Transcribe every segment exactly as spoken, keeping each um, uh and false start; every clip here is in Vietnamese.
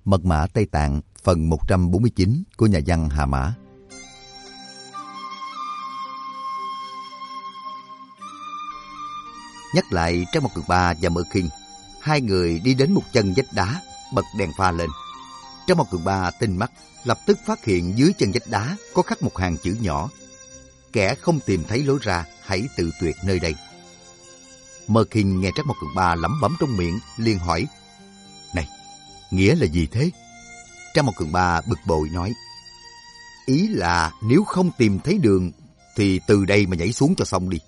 Mật mã Tây Tạng phần một trăm bốn mươi chín của nhà văn Hà Mã. Nhắc lại Trang Mộc Cường Ba và Mơ Kinh, hai người đi đến một chân vách đá, bật đèn pha lên. Trang Mộc Cường Ba tinh mắt, lập tức phát hiện dưới chân vách đá có khắc một hàng chữ nhỏ: kẻ không tìm thấy lối ra, hãy tự tuyệt nơi đây. Mơ Kinh nghe Trang Mộc Cường Ba lẩm bẩm trong miệng, liền hỏi: này, nghĩa là gì thế? Trang Mộc Cường Ba bực bội nói: ý là nếu không tìm thấy đường thì từ đây mà nhảy xuống cho xong đi.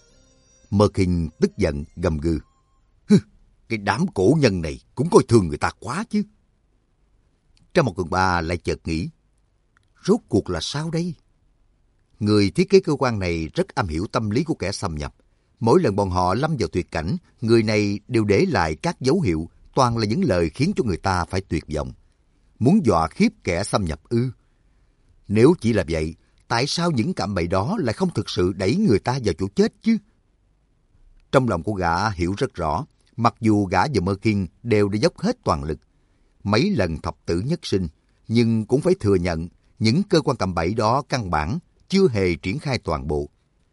Mơ Kinh tức giận gầm gừ: hừ, cái đám cổ nhân này cũng coi thường người ta quá chứ. Trang Mộc Cường Ba lại chợt nghĩ: rốt cuộc là sao đây? Người thiết kế cơ quan này rất am hiểu tâm lý của kẻ xâm nhập. Mỗi lần bọn họ lâm vào tuyệt cảnh, người này đều để lại các dấu hiệu, toàn là những lời khiến cho người ta phải tuyệt vọng. Muốn dọa khiếp kẻ xâm nhập ư? Nếu chỉ là vậy, tại sao những cạm bẫy đó lại không thực sự đẩy người ta vào chỗ chết chứ? Trong lòng của gã hiểu rất rõ, mặc dù gã và Mơ Kinh đều đã dốc hết toàn lực, mấy lần thập tử nhất sinh, nhưng cũng phải thừa nhận những cơ quan cạm bẫy đó căn bản chưa hề triển khai toàn bộ.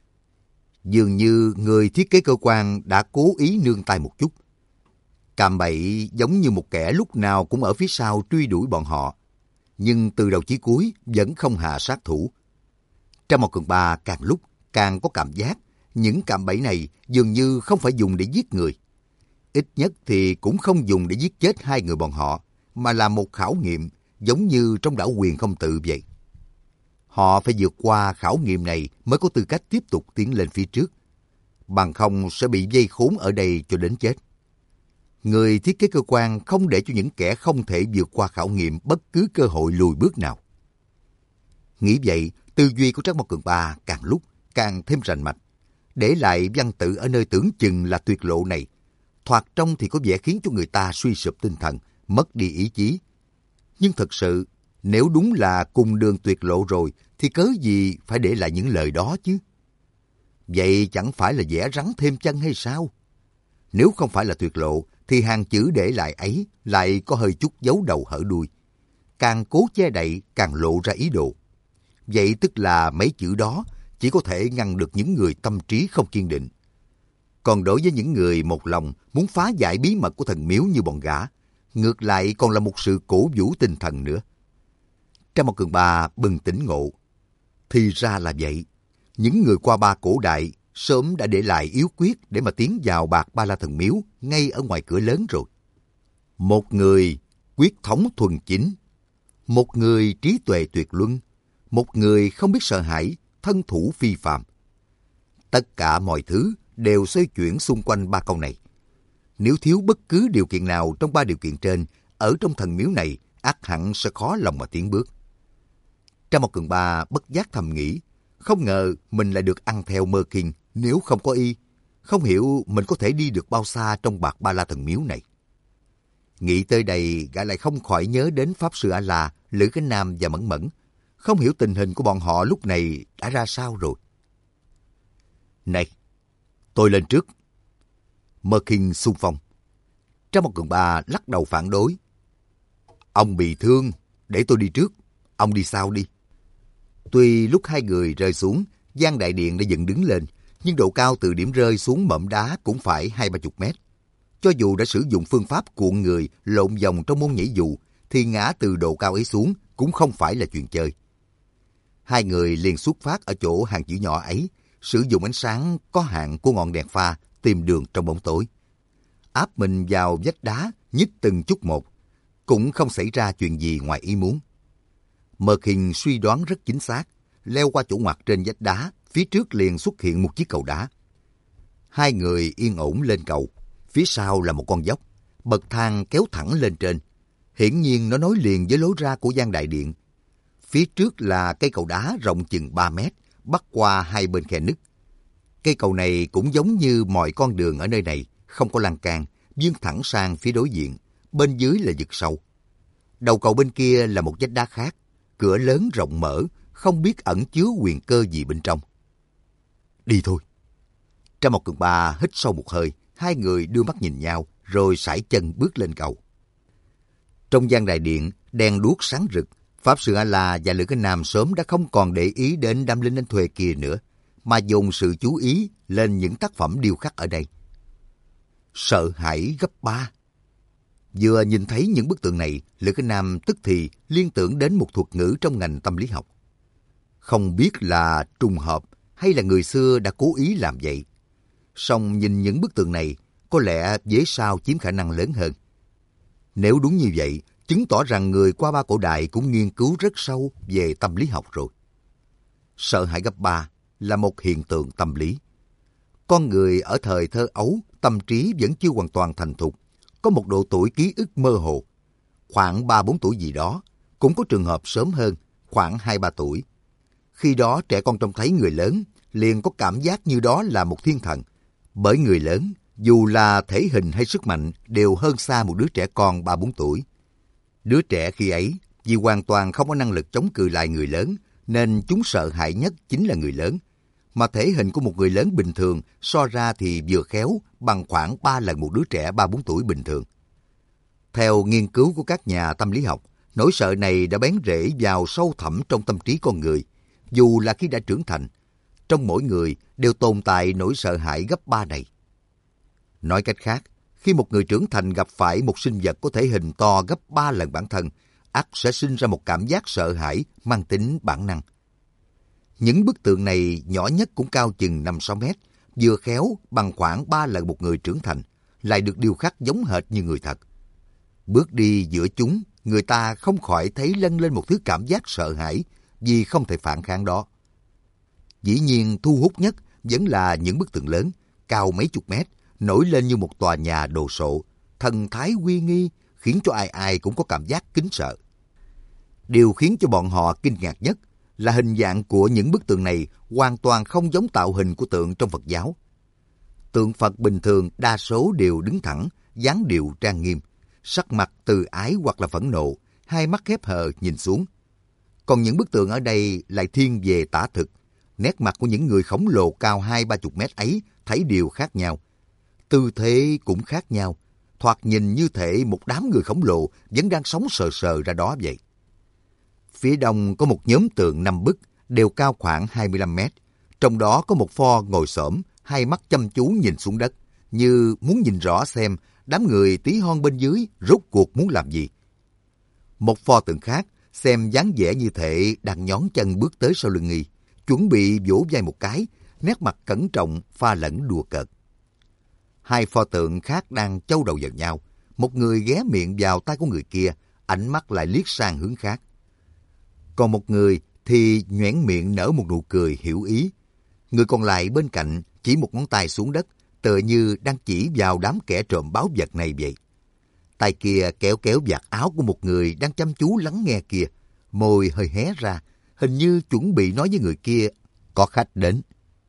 Dường như người thiết kế cơ quan đã cố ý nương tay một chút. Cạm bẫy giống như một kẻ lúc nào cũng ở phía sau truy đuổi bọn họ, nhưng từ đầu chí cuối vẫn không hạ sát thủ. Trang Mộc Cường Ba càng lúc càng có cảm giác những cạm bẫy này dường như không phải dùng để giết người. Ít nhất thì cũng không dùng để giết chết hai người bọn họ, mà là một khảo nghiệm, giống như trong đảo Quyền Không Tự vậy. Họ phải vượt qua khảo nghiệm này mới có tư cách tiếp tục tiến lên phía trước. Bằng không sẽ bị vây khốn ở đây cho đến chết. Người thiết kế cơ quan không để cho những kẻ không thể vượt qua khảo nghiệm bất cứ cơ hội lùi bước nào. Nghĩ vậy, tư duy của Trang Mộc Cường Ba càng lúc càng thêm rành mạch. Để lại văn tự ở nơi tưởng chừng là tuyệt lộ này, thoạt trông thì có vẻ khiến cho người ta suy sụp tinh thần, mất đi ý chí. Nhưng thật sự, nếu đúng là cùng đường tuyệt lộ rồi, thì cớ gì phải để lại những lời đó chứ? Vậy chẳng phải là vẽ rắn thêm chân hay sao? Nếu không phải là tuyệt lộ, thì hàng chữ để lại ấy lại có hơi chút giấu đầu hở đuôi. Càng cố che đậy, càng lộ ra ý đồ. Vậy tức là mấy chữ đó chỉ có thể ngăn được những người tâm trí không kiên định. Còn đối với những người một lòng muốn phá giải bí mật của thần miếu như bọn gã, ngược lại còn là một sự cổ vũ tinh thần nữa. Trang Mộc Cường Ba bừng tỉnh ngộ. Thì ra là vậy. Những người qua ba cổ đại sớm đã để lại yếu quyết để mà tiến vào Bạc Ba La Thần Miếu ngay ở ngoài cửa lớn rồi. Một người quyết thống thuần chính, một người trí tuệ tuyệt luân, một người không biết sợ hãi, thân thủ phi phàm. Tất cả mọi thứ đều xoay chuyển xung quanh ba câu này. Nếu thiếu bất cứ điều kiện nào trong ba điều kiện trên, ở trong thần miếu này ắt hẳn sẽ khó lòng mà tiến bước. Trang Mộc Cường Ba bất giác thầm nghĩ, không ngờ mình lại được ăn theo Mơ Kinh, nếu không có y, không hiểu mình có thể đi được bao xa trong Bạc Ba La Thần Miếu này. Nghĩ tới đây, gã lại không khỏi nhớ đến Pháp Sư A-La, Lữ Cánh Nam và Mẫn Mẫn. Không hiểu tình hình của bọn họ lúc này đã ra sao rồi. Này, tôi lên trước. Mơ Kinh xung phong. Trang Mộc Cường Ba lắc đầu phản đối. Ông bị thương, để tôi đi trước, ông đi sau đi. Tuy lúc hai người rơi xuống, gian đại điện đã dựng đứng lên, nhưng độ cao từ điểm rơi xuống mỏm đá cũng phải hai ba chục mét. Cho dù đã sử dụng phương pháp cuộn người lộn vòng trong môn nhảy dù, thì ngã từ độ cao ấy xuống cũng không phải là chuyện chơi. Hai người liền xuất phát ở chỗ hàng chữ nhỏ ấy, sử dụng ánh sáng có hạn của ngọn đèn pha tìm đường trong bóng tối. Áp mình vào vách đá, nhích từng chút một, cũng không xảy ra chuyện gì ngoài ý muốn. Mơ Kinh suy đoán rất chính xác, leo qua chỗ ngoặt trên vách đá, phía trước liền xuất hiện một chiếc cầu đá. Hai người yên ổn lên cầu, phía sau là một con dốc, bậc thang kéo thẳng lên trên. Hiển nhiên nó nối liền với lối ra của gian đại điện. Phía trước là cây cầu đá rộng chừng ba mét, bắc qua hai bên khe nứt. Cây cầu này cũng giống như mọi con đường ở nơi này, không có lan can, vươn thẳng sang phía đối diện, bên dưới là vực sâu. Đầu cầu bên kia là một vách đá khác, cửa lớn rộng mở, không biết ẩn chứa huyền cơ gì bên trong. Đi thôi. Trang Mộc Cường Ba hít sâu một hơi, hai người đưa mắt nhìn nhau, rồi sải chân bước lên cầu. Trong gian đại điện, đèn đuốc sáng rực, Pháp Sư A-la và Lữ Cái Nam sớm đã không còn để ý đến đám lính đánh thuê kia nữa, mà dồn sự chú ý lên những tác phẩm điêu khắc ở đây. Sợ hãi gấp ba. Vừa nhìn thấy những bức tượng này, Lữ Cái Nam tức thì liên tưởng đến một thuật ngữ trong ngành tâm lý học. Không biết là trùng hợp hay là người xưa đã cố ý làm vậy. Song nhìn những bức tượng này, có lẽ vế sau chiếm khả năng lớn hơn. Nếu đúng như vậy, chứng tỏ rằng người qua ba cổ đại cũng nghiên cứu rất sâu về tâm lý học rồi. Sợ hãi gấp ba là một hiện tượng tâm lý. Con người ở thời thơ ấu, tâm trí vẫn chưa hoàn toàn thành thục, có một độ tuổi ký ức mơ hồ. Khoảng ba bốn tuổi gì đó, cũng có trường hợp sớm hơn, khoảng hai ba tuổi. Khi đó trẻ con trông thấy người lớn, liền có cảm giác như đó là một thiên thần. Bởi người lớn, dù là thể hình hay sức mạnh, đều hơn xa một đứa trẻ con ba bốn tuổi. Đứa trẻ khi ấy, vì hoàn toàn không có năng lực chống cự lại người lớn, nên chúng sợ hãi nhất chính là người lớn. Mà thể hình của một người lớn bình thường so ra thì vừa khéo bằng khoảng ba lần một đứa trẻ ba bốn tuổi bình thường. Theo nghiên cứu của các nhà tâm lý học, nỗi sợ này đã bén rễ vào sâu thẳm trong tâm trí con người, dù là khi đã trưởng thành. Trong mỗi người đều tồn tại nỗi sợ hãi gấp ba này. Nói cách khác, khi một người trưởng thành gặp phải một sinh vật có thể hình to gấp ba lần bản thân, ắt sẽ sinh ra một cảm giác sợ hãi mang tính bản năng. Những bức tượng này nhỏ nhất cũng cao chừng năm sáu mét, vừa khéo bằng khoảng ba lần một người trưởng thành, lại được điêu khắc giống hệt như người thật. Bước đi giữa chúng, người ta không khỏi thấy lâng lên một thứ cảm giác sợ hãi vì không thể phản kháng đó. Dĩ nhiên thu hút nhất vẫn là những bức tượng lớn, cao mấy chục mét, nổi lên như một tòa nhà đồ sộ, thần thái uy nghi, khiến cho ai ai cũng có cảm giác kính sợ. Điều khiến cho bọn họ kinh ngạc nhất là hình dạng của những bức tượng này hoàn toàn không giống tạo hình của tượng trong Phật giáo. Tượng Phật bình thường đa số đều đứng thẳng, dáng điệu trang nghiêm, sắc mặt từ ái hoặc là phẫn nộ, hai mắt khép hờ nhìn xuống. Còn những bức tượng ở đây lại thiên về tả thực. Nét mặt của những người khổng lồ cao hai ba chục mét ấy thấy đều khác nhau. Tư thế cũng khác nhau, thoạt nhìn như thể một đám người khổng lồ vẫn đang sống sờ sờ ra đó vậy. Phía đông có một nhóm tượng năm bức, đều cao khoảng hai mươi lăm mét. Trong đó có một pho ngồi xổm, hai mắt chăm chú nhìn xuống đất, như muốn nhìn rõ xem đám người tí hon bên dưới rốt cuộc muốn làm gì. Một pho tượng khác, xem dáng vẻ như thể đang nhón chân bước tới sau lưng nghi, chuẩn bị vỗ vai một cái, nét mặt cẩn trọng pha lẫn đùa cợt. Hai pho tượng khác đang châu đầu vào nhau, một người ghé miệng vào tay của người kia, ánh mắt lại liếc sang hướng khác. Còn một người thì nhoẻn miệng nở một nụ cười hiểu ý. Người còn lại bên cạnh chỉ một ngón tay xuống đất, tựa như đang chỉ vào đám kẻ trộm báu vật này vậy. Tay kia kéo kéo vạt áo của một người đang chăm chú lắng nghe kia, môi hơi hé ra, hình như chuẩn bị nói với người kia, có khách đến.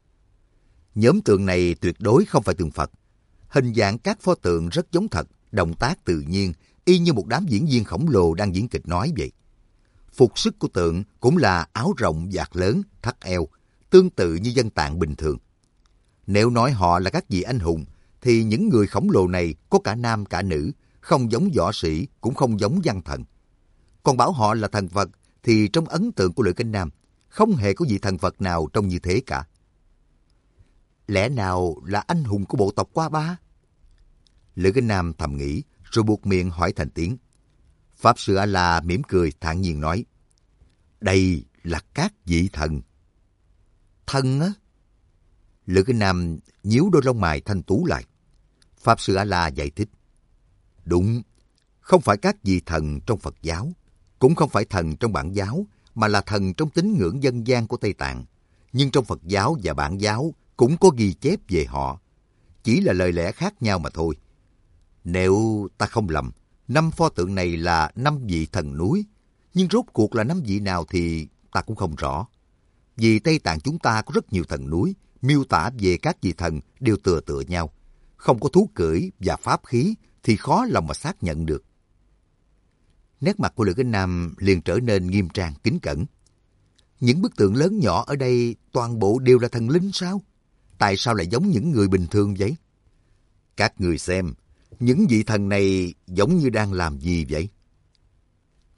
Nhóm tượng này tuyệt đối không phải tượng Phật. Hình dạng các pho tượng rất giống thật, động tác tự nhiên, y như một đám diễn viên khổng lồ đang diễn kịch nói vậy. Phục sức của tượng cũng là áo rộng vạt lớn, thắt eo, tương tự như dân tạng bình thường. Nếu nói họ là các vị anh hùng, thì những người khổng lồ này có cả nam cả nữ, không giống võ sĩ, cũng không giống văn thần. Còn bảo họ là thần Phật, thì trong ấn tượng của Lữ Cái Nam, không hề có vị thần Phật nào trông như thế cả. Lẽ nào là anh hùng của bộ tộc Qua Ba? Lữ Cái Nam thầm nghĩ, rồi buộc miệng hỏi thành tiếng. Pháp Sư A-la mỉm cười thản nhiên nói, đây là các vị thần. Thần á? Lữ Cái Nam nhíu đôi lông mày thanh tú lại. Pháp Sư A-la giải thích, đúng, không phải các vị thần trong Phật giáo, cũng không phải thần trong Bản giáo, mà là thần trong tín ngưỡng dân gian của Tây Tạng. Nhưng trong Phật giáo và Bản giáo cũng có ghi chép về họ, chỉ là lời lẽ khác nhau mà thôi. Nếu ta không lầm, năm pho tượng này là năm vị thần núi, nhưng rốt cuộc là năm vị nào thì ta cũng không rõ. Vì Tây Tạng chúng ta có rất nhiều thần núi, miêu tả về các vị thần đều tựa tựa nhau. Không có thú cưỡi và pháp khí thì khó lòng mà xác nhận được. Nét mặt của Lữ Cái Nam liền trở nên nghiêm trang kính cẩn. Những bức tượng lớn nhỏ ở đây toàn bộ đều là thần linh sao? Tại sao lại giống những người bình thường vậy? Các người xem, những vị thần này giống như đang làm gì vậy?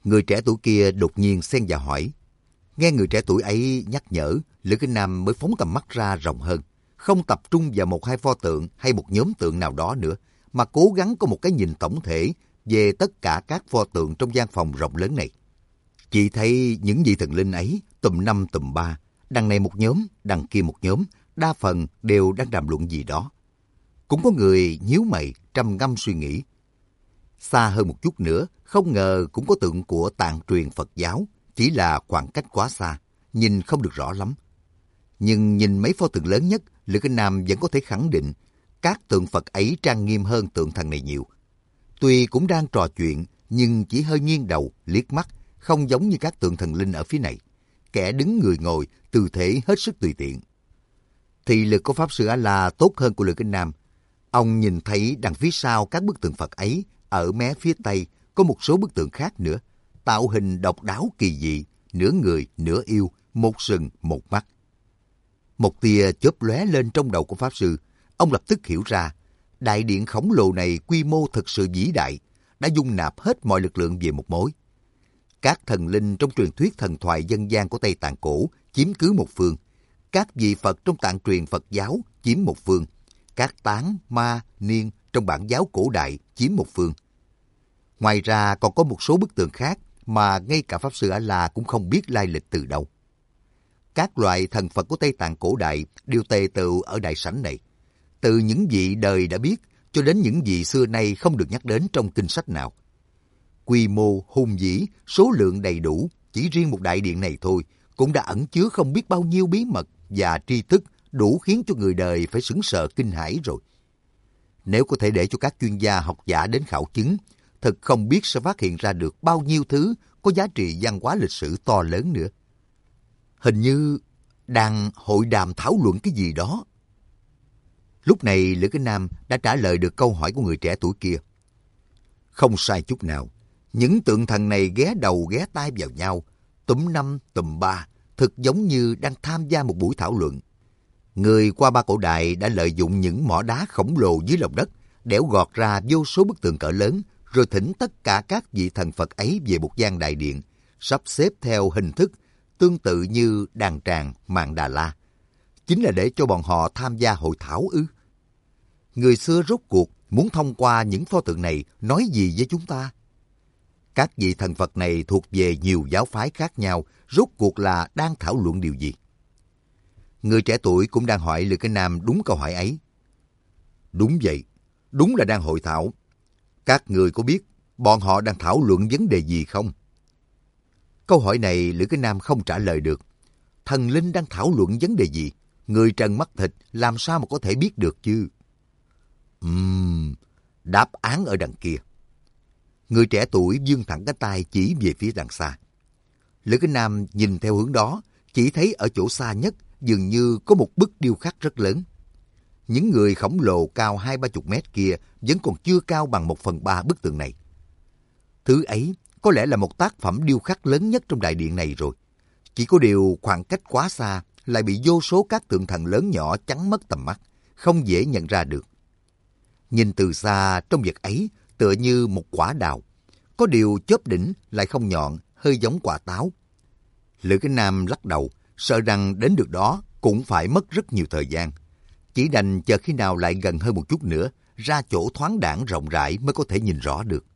Người trẻ tuổi kia đột nhiên xen vào hỏi. Nghe người trẻ tuổi ấy nhắc nhở, Lữ Kinh Nam mới phóng tầm mắt ra rộng hơn, không tập trung vào một hai pho tượng hay một nhóm tượng nào đó nữa, mà cố gắng có một cái nhìn tổng thể về tất cả các pho tượng trong gian phòng rộng lớn này. Chỉ thấy những vị thần linh ấy tùm năm tùm ba, đằng này một nhóm, đằng kia một nhóm, đa phần đều đang đàm luận gì đó. Cũng có người nhíu mày, trầm ngâm suy nghĩ. Xa hơn một chút nữa, không ngờ cũng có tượng của tạng truyền Phật giáo, chỉ là khoảng cách quá xa, nhìn không được rõ lắm. Nhưng nhìn mấy pho tượng lớn nhất, Lữ Kinh Nam vẫn có thể khẳng định các tượng Phật ấy trang nghiêm hơn tượng thần này nhiều. Tuy cũng đang trò chuyện, nhưng chỉ hơi nghiêng đầu, liếc mắt, không giống như các tượng thần linh ở phía này. Kẻ đứng người ngồi, tư thế hết sức tùy tiện. Thị lực của Pháp Sư A-la tốt hơn của Lữ Kinh Nam. Ông nhìn thấy đằng phía sau các bức tượng Phật ấy, ở mé phía Tây có một số bức tượng khác nữa, tạo hình độc đáo kỳ dị, nửa người, nửa yêu, một sừng, một mắt. Một tia chớp lóe lên trong đầu của Pháp Sư. Ông lập tức hiểu ra, đại điện khổng lồ này quy mô thực sự vĩ đại, đã dung nạp hết mọi lực lượng về một mối. Các thần linh trong truyền thuyết thần thoại dân gian của Tây Tạng cổ chiếm cứ một phương, các vị Phật trong tạng truyền Phật giáo chiếm một phương, các tán, ma, niên trong bản giáo cổ đại chiếm một phương. Ngoài ra còn có một số bức tượng khác mà ngay cả Pháp Sư A-la cũng không biết lai lịch từ đâu. Các loại thần Phật của Tây Tạng cổ đại đều tề tựu ở đại sảnh này, từ những vị đời đã biết cho đến những vị xưa nay không được nhắc đến trong kinh sách nào. Quy mô hùng vĩ, số lượng đầy đủ, chỉ riêng một đại điện này thôi cũng đã ẩn chứa không biết bao nhiêu bí mật và tri thức đủ khiến cho người đời phải sững sờ kinh hãi rồi. Nếu có thể để cho các chuyên gia học giả đến khảo chứng, thật không biết sẽ phát hiện ra được bao nhiêu thứ có giá trị văn hóa lịch sử to lớn nữa. Hình như đang hội đàm thảo luận cái gì đó. Lúc này Lữ Kinh Nam đã trả lời được câu hỏi của người trẻ tuổi kia. Không sai chút nào. Những tượng thần này ghé đầu ghé tai vào nhau, túm năm tùm ba, thực giống như đang tham gia một buổi thảo luận. Người qua ba cổ đại đã lợi dụng những mỏ đá khổng lồ dưới lòng đất, đẽo gọt ra vô số bức tượng cỡ lớn, rồi thỉnh tất cả các vị thần Phật ấy về một gian đại điện, sắp xếp theo hình thức tương tự như đàn tràng Mạn Đà La. Chính là để cho bọn họ tham gia hội thảo ư? Người xưa rốt cuộc muốn thông qua những pho tượng này nói gì với chúng ta? Các vị thần Phật này thuộc về nhiều giáo phái khác nhau, rốt cuộc là đang thảo luận điều gì? Người trẻ tuổi cũng đang hỏi Lữ Kinh Nam đúng câu hỏi ấy. Đúng vậy, đúng là đang hội thảo. Các người có biết bọn họ đang thảo luận vấn đề gì không? Câu hỏi này Lữ Kinh Nam không trả lời được. Thần linh đang thảo luận vấn đề gì? Người trần mắt thịt làm sao mà có thể biết được chứ? Ừm, đáp án ở đằng kia. Người trẻ tuổi vươn thẳng cái tay chỉ về phía đằng xa. Lữ Kinh Nam nhìn theo hướng đó, chỉ thấy ở chỗ xa nhất dường như có một bức điêu khắc rất lớn. Những người khổng lồ cao hai ba chục mét kia vẫn còn chưa cao bằng một phần ba bức tượng này. Thứ ấy có lẽ là một tác phẩm điêu khắc lớn nhất trong đại điện này rồi. Chỉ có điều khoảng cách quá xa lại bị vô số các tượng thần lớn nhỏ chắn mất tầm mắt, không dễ nhận ra được. Nhìn từ xa trong vật ấy tựa như một quả đào, có điều chóp đỉnh lại không nhọn, hơi giống quả táo. Lữ Kinh Nam lắc đầu, sợ rằng đến được đó cũng phải mất rất nhiều thời gian. Chỉ đành chờ khi nào lại gần hơn một chút nữa, ra chỗ thoáng đãng rộng rãi mới có thể nhìn rõ được.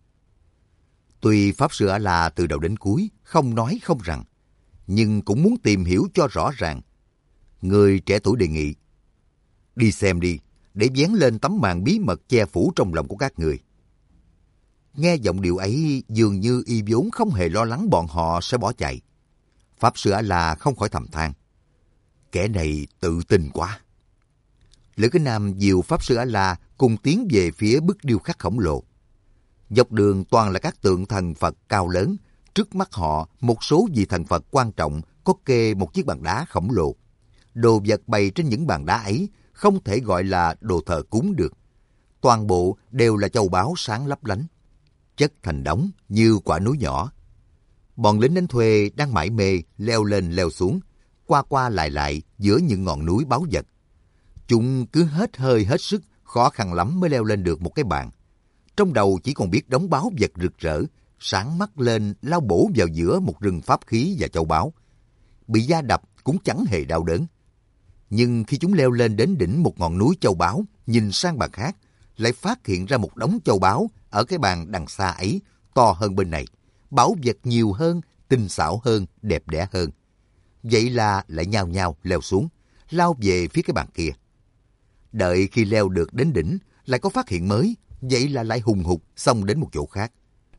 Tuy Pháp Sư A-la từ đầu đến cuối không nói không rằng, nhưng cũng muốn tìm hiểu cho rõ ràng. Người trẻ tuổi đề nghị, đi xem đi, để vén lên tấm màn bí mật che phủ trong lòng của các người. Nghe giọng điệu ấy dường như y vốn không hề lo lắng bọn họ sẽ bỏ chạy. Pháp Sư A-la không khỏi thầm than, kẻ này tự tin quá. Lữ Kinh Nam dìu Pháp Sư A-la cùng tiến về phía bức điêu khắc khổng lồ. Dọc đường toàn là các tượng thần Phật cao lớn. Trước mắt họ, một số vị thần Phật quan trọng có kê một chiếc bàn đá khổng lồ. Đồ vật bày trên những bàn đá ấy không thể gọi là đồ thờ cúng được. Toàn bộ đều là châu báu sáng lấp lánh, chất thành đống như quả núi nhỏ. Bọn lính đánh thuê đang mải mê leo lên leo xuống, qua qua lại lại giữa những ngọn núi báu vật. Chúng cứ hết hơi hết sức, khó khăn lắm mới leo lên được một cái bàn. Trong đầu chỉ còn biết đống báu vật rực rỡ, sáng mắt lên lao bổ vào giữa một rừng pháp khí và châu báu. Bị da đập cũng chẳng hề đau đớn. Nhưng khi chúng leo lên đến đỉnh một ngọn núi châu báu, nhìn sang bàn khác, lại phát hiện ra một đống châu báu ở cái bàn đằng xa ấy, to hơn bên này, báu vật nhiều hơn, tinh xảo hơn, đẹp đẽ hơn. Vậy là lại nhao nhao leo xuống, lao về phía cái bàn kia. Đợi khi leo được đến đỉnh, lại có phát hiện mới, vậy là lại hùng hục xông đến một chỗ khác.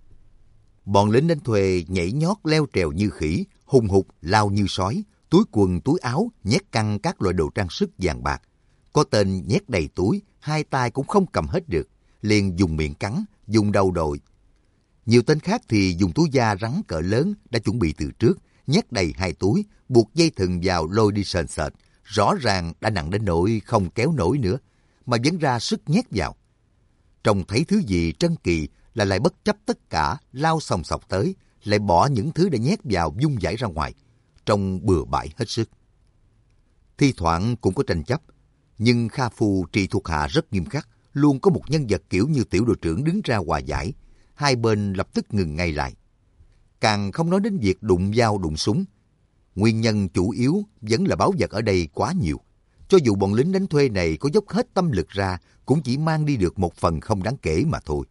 Bọn lính đánh thuê nhảy nhót leo trèo như khỉ, hùng hục lao như sói, túi quần túi áo nhét căng các loại đồ trang sức vàng bạc. Có tên nhét đầy túi, hai tay cũng không cầm hết được, liền dùng miệng cắn, dùng đầu đội. Nhiều tên khác thì dùng túi da rắn cỡ lớn đã chuẩn bị từ trước, nhét đầy hai túi, buộc dây thừng vào lôi đi sền sệt. Rõ ràng đã nặng đến nỗi không kéo nổi nữa, mà vẫn ra sức nhét vào. Trông thấy thứ gì trân kỳ là lại bất chấp tất cả, lao sòng sọc tới, lại bỏ những thứ đã nhét vào vung vãi ra ngoài, trông bừa bãi hết sức. Thi thoảng cũng có tranh chấp, nhưng Kha Phu trị thuộc hạ rất nghiêm khắc, luôn có một nhân vật kiểu như tiểu đội trưởng đứng ra hòa giải, hai bên lập tức ngừng ngay lại. Càng không nói đến việc đụng dao đụng súng. Nguyên nhân chủ yếu vẫn là báu vật ở đây quá nhiều. Cho dù bọn lính đánh thuê này có dốc hết tâm lực ra, cũng chỉ mang đi được một phần không đáng kể mà thôi.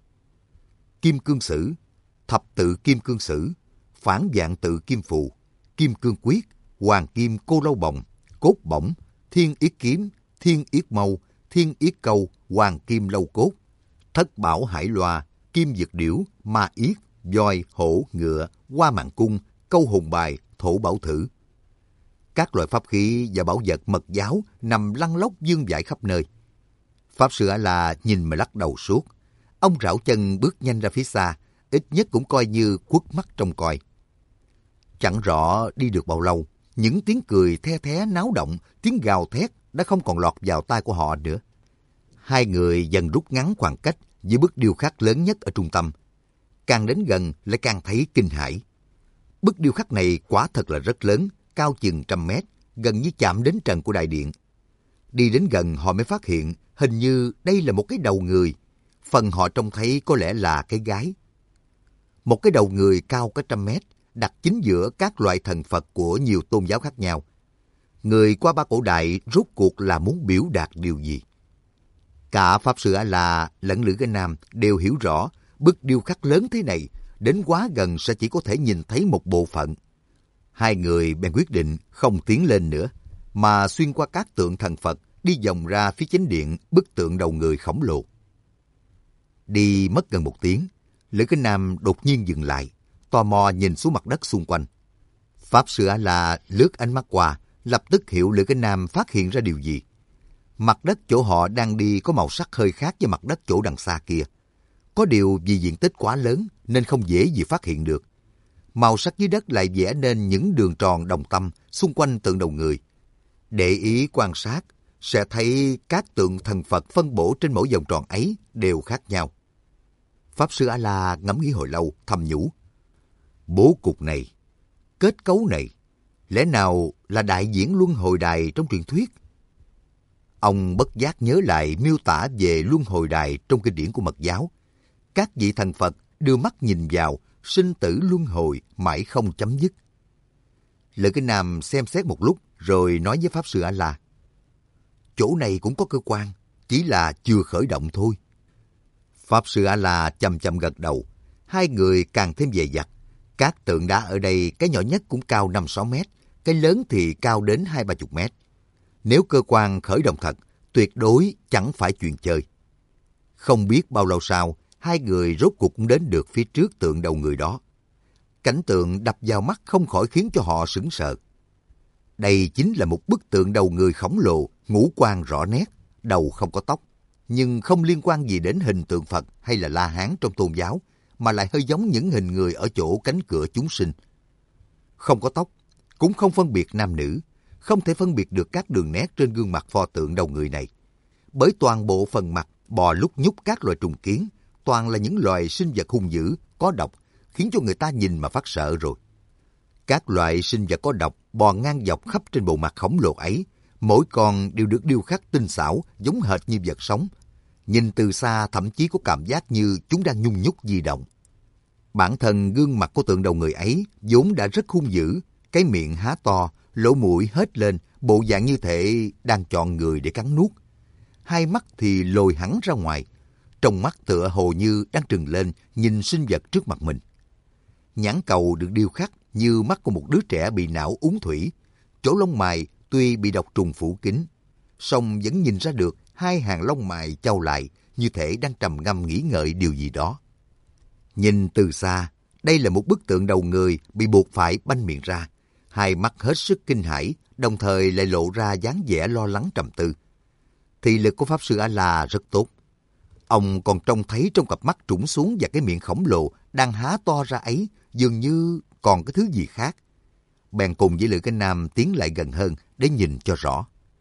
Kim cương sử, thập tự kim cương sử, phản vạn tự kim phù, kim cương quyết, hoàng kim cô lâu bồng, cốt bổng, thiên yết kiếm, thiên yết mâu, thiên yết câu, hoàng kim lâu cốt, thất bảo hải loa, kim dược điểu, ma yết, voi, hổ, ngựa, hoa mạng cung, câu hồn bài, thổ bảo thử. Các loại pháp khí và bảo vật mật giáo nằm lăn lóc vương vãi khắp nơi. Pháp sư A-la nhìn mà lắc đầu suốt. Ông rảo chân bước nhanh ra phía xa, ít nhất cũng coi như khuất mắt trông coi. Chẳng rõ đi được bao lâu, những tiếng cười the thé náo động, tiếng gào thét đã không còn lọt vào tai của họ nữa. Hai người dần rút ngắn khoảng cách với bức điêu khắc lớn nhất ở trung tâm. Càng đến gần lại càng thấy kinh hãi. Bức điêu khắc này quả thật là rất lớn, cao chừng trăm mét, gần như chạm đến trần của đại điện. Đi đến gần họ mới phát hiện hình như đây là một cái đầu người. Phần họ trông thấy có lẽ là cái gái. Một cái đầu người cao cả trăm mét, đặt chính giữa các loại thần Phật của nhiều tôn giáo khác nhau. Người qua ba cổ đại rốt cuộc là muốn biểu đạt điều gì? Cả Pháp Sư A-la lẫn Lữ Cái Nam đều hiểu rõ bức điêu khắc lớn thế này, đến quá gần sẽ chỉ có thể nhìn thấy một bộ phận. Hai người bèn quyết định không tiến lên nữa, mà xuyên qua các tượng thần Phật, đi vòng ra phía chính điện bức tượng đầu người khổng lồ. Đi mất gần một tiếng, Lữ Cái Nam đột nhiên dừng lại, tò mò nhìn xuống mặt đất xung quanh. Pháp Sư A-la lướt ánh mắt qua, lập tức hiểu Lữ Cái Nam phát hiện ra điều gì. Mặt đất chỗ họ đang đi có màu sắc hơi khác với mặt đất chỗ đằng xa kia. Có điều vì diện tích quá lớn nên không dễ gì phát hiện được. Màu sắc dưới đất lại vẽ nên những đường tròn đồng tâm xung quanh tượng đầu người. Để ý quan sát, sẽ thấy các tượng thần Phật phân bổ trên mỗi vòng tròn ấy đều khác nhau. Pháp Sư A-la ngẫm nghĩ hồi lâu, thầm nhủ. Bố cục này, kết cấu này, lẽ nào là đại diễn luân hồi đài trong truyền thuyết? Ông bất giác nhớ lại miêu tả về luân hồi đài trong kinh điển của Mật giáo. Các vị thần Phật đưa mắt nhìn vào, sinh tử luân hồi mãi không chấm dứt. Lữ Cái Nam xem xét một lúc rồi nói với Pháp Sư A-la. Chỗ này cũng có cơ quan, chỉ là chưa khởi động thôi. Pháp Sư A-la chậm chậm gật đầu. Hai người càng thêm dè dặt. Các tượng đá ở đây cái nhỏ nhất cũng cao năm sáu mét, cái lớn thì cao đến hai ba chục mét. Nếu cơ quan khởi động thật, tuyệt đối chẳng phải chuyện chơi. Không biết bao lâu sau, hai người rốt cuộc cũng đến được phía trước tượng đầu người đó. Cảnh tượng đập vào mắt không khỏi khiến cho họ sững sờ. Đây chính là một bức tượng đầu người khổng lồ, ngũ quan rõ nét, đầu không có tóc, nhưng không liên quan gì đến hình tượng Phật hay là La Hán trong tôn giáo, mà lại hơi giống những hình người ở chỗ cánh cửa chúng sinh. Không có tóc, cũng không phân biệt nam nữ, không thể phân biệt được các đường nét trên gương mặt pho tượng đầu người này. Bởi toàn bộ phần mặt bò lúc nhúc các loài trùng kiến, toàn là những loài sinh vật hung dữ, có độc, khiến cho người ta nhìn mà phát sợ rồi. Các loại sinh vật có độc bò ngang dọc khắp trên bộ mặt khổng lồ ấy, mỗi con đều được điêu khắc tinh xảo, giống hệt như vật sống. Nhìn từ xa thậm chí có cảm giác như chúng đang nhung nhúc di động. Bản thân gương mặt của tượng đầu người ấy vốn đã rất hung dữ, cái miệng há to, lỗ mũi hết lên, bộ dạng như thể đang chọn người để cắn nuốt. Hai mắt thì lồi hẳn ra ngoài, trong mắt tựa hồ như đang trừng lên nhìn sinh vật trước mặt mình. Nhãn cầu được điêu khắc như mắt của một đứa trẻ bị não uống thủy. Chỗ lông mày tuy bị độc trùng phủ kín, song vẫn nhìn ra được hai hàng lông mày chau lại như thể đang trầm ngâm nghĩ ngợi điều gì đó. Nhìn từ xa, đây là một bức tượng đầu người bị buộc phải banh miệng ra, hai mắt hết sức kinh hãi, đồng thời lại lộ ra dáng vẻ lo lắng trầm tư. Thị lực của Pháp Sư A-la rất tốt. Ông còn trông thấy trong cặp mắt trũng xuống và cái miệng khổng lồ đang há to ra ấy dường như còn cái thứ gì khác. Bèn cùng với Lữ Cái Nam tiến lại gần hơn để nhìn cho rõ.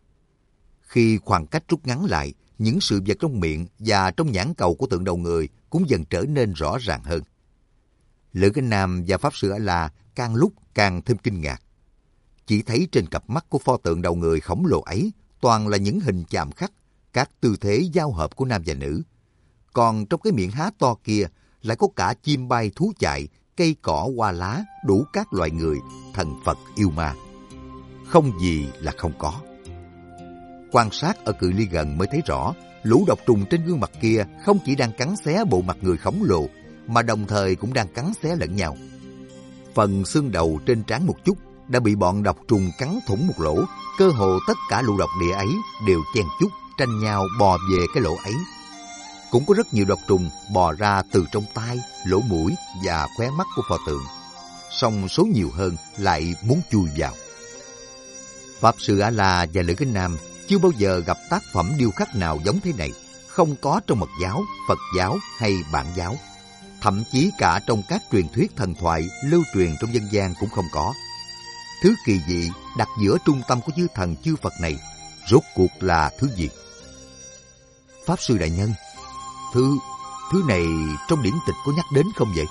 Khi khoảng cách rút ngắn lại, những sự vật trong miệng và trong nhãn cầu của tượng đầu người cũng dần trở nên rõ ràng hơn. Lữ Cái Nam và Pháp Sư A-la càng lúc càng thêm kinh ngạc. Chỉ thấy trên cặp mắt của pho tượng đầu người khổng lồ ấy toàn là những hình chạm khắc, các tư thế giao hợp của nam và nữ. Còn trong cái miệng há to kia lại có cả chim bay thú chạy, cây cỏ hoa lá, đủ các loại người, thần Phật yêu ma. Không gì là không có. Quan sát ở cự ly gần mới thấy rõ, lũ độc trùng trên gương mặt kia không chỉ đang cắn xé bộ mặt người khổng lồ, mà đồng thời cũng đang cắn xé lẫn nhau. Phần xương đầu trên trán một chút đã bị bọn độc trùng cắn thủng một lỗ, cơ hồ tất cả lũ độc địa ấy đều chen chúc, tranh nhau bò về cái lỗ ấy. Cũng có rất nhiều độc trùng bò ra từ trong tai, lỗ mũi và khóe mắt của pho tượng. Song số nhiều hơn lại muốn chui vào. Pháp Sư A-la và Lữ Cái Nam chưa bao giờ gặp tác phẩm điêu khắc nào giống thế này, không có trong Mật giáo, Phật giáo hay Bản giáo. Thậm chí cả trong các truyền thuyết thần thoại lưu truyền trong dân gian cũng không có. Thứ kỳ dị đặt giữa trung tâm của chư thần chư Phật này rốt cuộc là thứ gì? Pháp Sư đại nhân, thứ thứ này trong điển tịch có nhắc đến không vậy?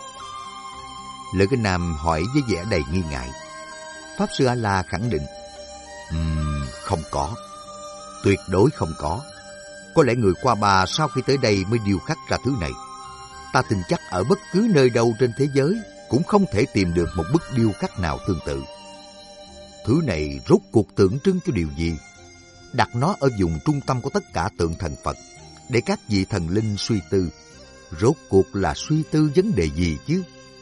Lữ Cái Nam hỏi với vẻ đầy nghi ngại. Pháp Sư A-la khẳng định, um, không có, tuyệt đối không có. Có lẽ người qua bà sau khi tới đây mới điêu khắc ra thứ này. Ta tin chắc ở bất cứ nơi đâu trên thế giới cũng không thể tìm được một bức điêu khắc nào tương tự. Thứ này rốt cuộc tượng trưng cho điều gì? Đặt nó ở vùng trung tâm của tất cả tượng thần Phật, để các vị thần linh suy tư. Rốt cuộc là suy tư vấn đề gì chứ?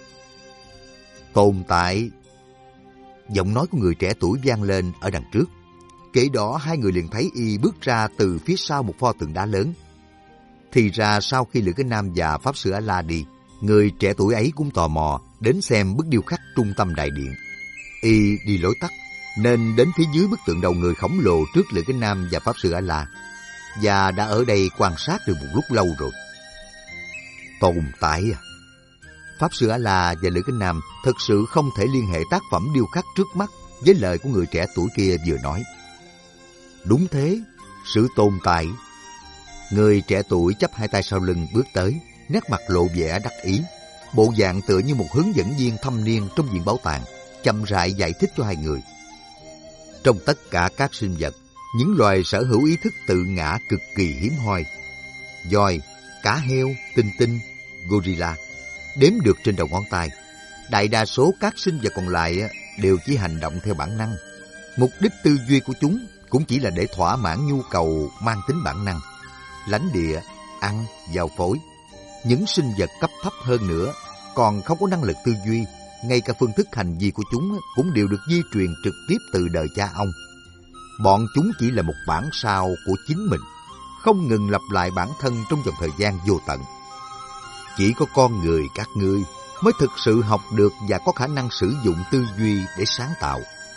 Tồn tại. Giọng nói của người trẻ tuổi vang lên ở đằng trước. Kể đó hai người liền thấy y bước ra từ phía sau một pho tượng đá lớn. Thì ra sau khi Lữ Cái Nam và Pháp Sư A-la đi, người trẻ tuổi ấy cũng tò mò đến xem bức điêu khắc trung tâm đại điện. Y đi lối tắt nên đến phía dưới bức tượng đầu người khổng lồ trước Lữ Cái Nam và Pháp Sư A-la, và đã ở đây quan sát được một lúc lâu rồi. Tồn tại à? Pháp Sư A-la và Lữ Cái Nam thực sự không thể liên hệ tác phẩm điêu khắc trước mắt với lời của người trẻ tuổi kia vừa nói. Đúng thế, sự tồn tại. Người trẻ tuổi chắp hai tay sau lưng bước tới, nét mặt lộ vẻ đắc ý, bộ dạng tựa như một hướng dẫn viên thâm niên trong viện bảo tàng, chậm rãi giải thích cho hai người. Trong tất cả các sinh vật, những loài sở hữu ý thức tự ngã cực kỳ hiếm hoi, voi, cá heo, tinh tinh, gorilla, đếm được trên đầu ngón tay. Đại đa số các sinh vật còn lại đều chỉ hành động theo bản năng. Mục đích tư duy của chúng cũng chỉ là để thỏa mãn nhu cầu mang tính bản năng. Lãnh địa, ăn, giao phối. Những sinh vật cấp thấp hơn nữa còn không có năng lực tư duy, ngay cả phương thức hành vi của chúng cũng đều được di truyền trực tiếp từ đời cha ông. Bọn chúng chỉ là một bản sao của chính mình, không ngừng lặp lại bản thân trong vòng thời gian vô tận. Chỉ có con người các ngươi mới thực sự học được và có khả năng sử dụng tư duy để sáng tạo.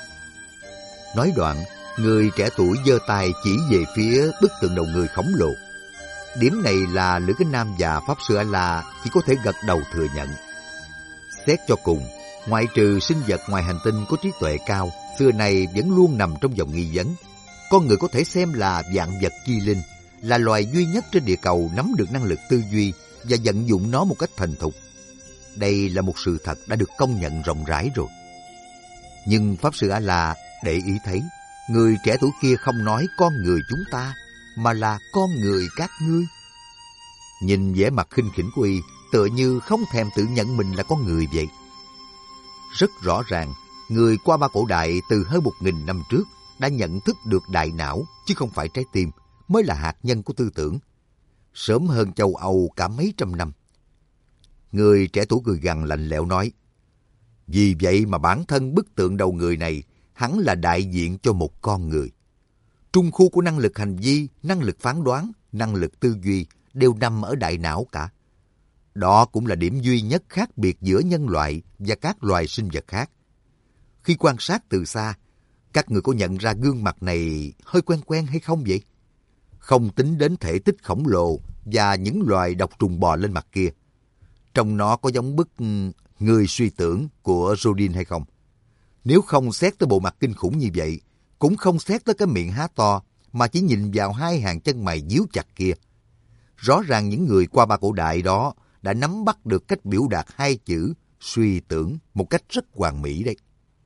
Nói đoạn, người trẻ tuổi giơ tay chỉ về phía bức tượng đầu người khổng lồ. Điểm này là Lữ Cái Nam và Pháp Sư A-la chỉ có thể gật đầu thừa nhận. Xét cho cùng, ngoại trừ sinh vật ngoài hành tinh có trí tuệ cao, xưa nay vẫn luôn nằm trong vòng nghi vấn. Con người có thể xem là vạn vật chi linh, là loài duy nhất trên địa cầu nắm được năng lực tư duy và vận dụng nó một cách thành thục. Đây là một sự thật đã được công nhận rộng rãi rồi. Nhưng Pháp Sư A-la để ý thấy, người trẻ tuổi kia không nói con người chúng ta, mà là con người các ngươi. Nhìn vẻ mặt khinh khỉnh của y, tựa như không thèm tự nhận mình là con người vậy. Rất rõ ràng, người qua ba cổ đại từ hơn một nghìn năm trước đã nhận thức được đại não chứ không phải trái tim mới là hạt nhân của tư tưởng. Sớm hơn châu Âu cả mấy trăm năm. Người trẻ tuổi cười gằn lạnh lẽo nói, vì vậy mà bản thân bức tượng đầu người này hẳn là đại diện cho một con người. Trung khu của năng lực hành vi, năng lực phán đoán, năng lực tư duy đều nằm ở đại não cả. Đó cũng là điểm duy nhất khác biệt giữa nhân loại và các loài sinh vật khác. Khi quan sát từ xa, các người có nhận ra gương mặt này hơi quen quen hay không vậy? Không tính đến thể tích khổng lồ và những loài độc trùng bò lên mặt kia. Trong nó có giống bức người suy tưởng của Rodin hay không? Nếu không xét tới bộ mặt kinh khủng như vậy, cũng không xét tới cái miệng há to, mà chỉ nhìn vào hai hàng chân mày díu chặt kia. Rõ ràng những người qua ba cổ đại đó đã nắm bắt được cách biểu đạt hai chữ suy tưởng một cách rất hoàn mỹ đấy.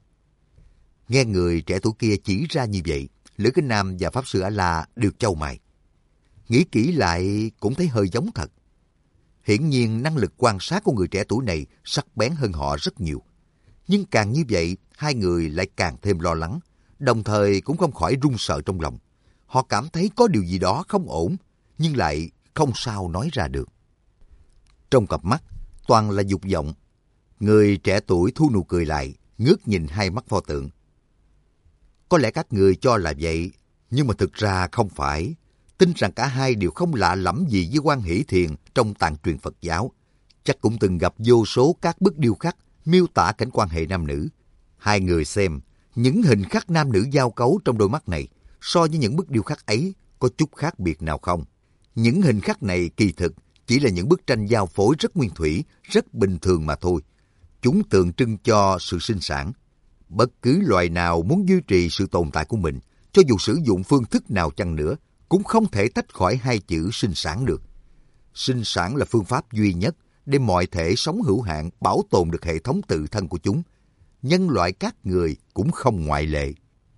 Nghe người trẻ tuổi kia chỉ ra như vậy, Lữ Kính Nam và Pháp Sư A-la đều chau mày. Nghĩ kỹ lại cũng thấy hơi giống thật. Hiển nhiên năng lực quan sát của người trẻ tuổi này sắc bén hơn họ rất nhiều. Nhưng càng như vậy, hai người lại càng thêm lo lắng, đồng thời cũng không khỏi run sợ trong lòng. Họ cảm thấy có điều gì đó không ổn, nhưng lại không sao nói ra được. Trong cặp mắt, toàn là dục vọng. Người trẻ tuổi thu nụ cười lại, ngước nhìn hai mắt pho tượng. Có lẽ các người cho là vậy, nhưng mà thực ra không phải. Tin rằng cả hai đều không lạ lẫm gì với Quan Hỷ Thiền trong tạng truyền Phật giáo. Chắc cũng từng gặp vô số các bức điêu khắc miêu tả cảnh quan hệ nam nữ. Hai người xem, những hình khắc nam nữ giao cấu trong đôi mắt này so với những bức điêu khắc ấy có chút khác biệt nào không? Những hình khắc này kỳ thực chỉ là những bức tranh giao phối rất nguyên thủy, rất bình thường mà thôi. Chúng tượng trưng cho sự sinh sản. Bất cứ loài nào muốn duy trì sự tồn tại của mình, cho dù sử dụng phương thức nào chăng nữa, cũng không thể tách khỏi hai chữ sinh sản được. Sinh sản là phương pháp duy nhất để mọi thể sống hữu hạn bảo tồn được hệ thống tự thân của chúng. Nhân loại các người cũng không ngoại lệ.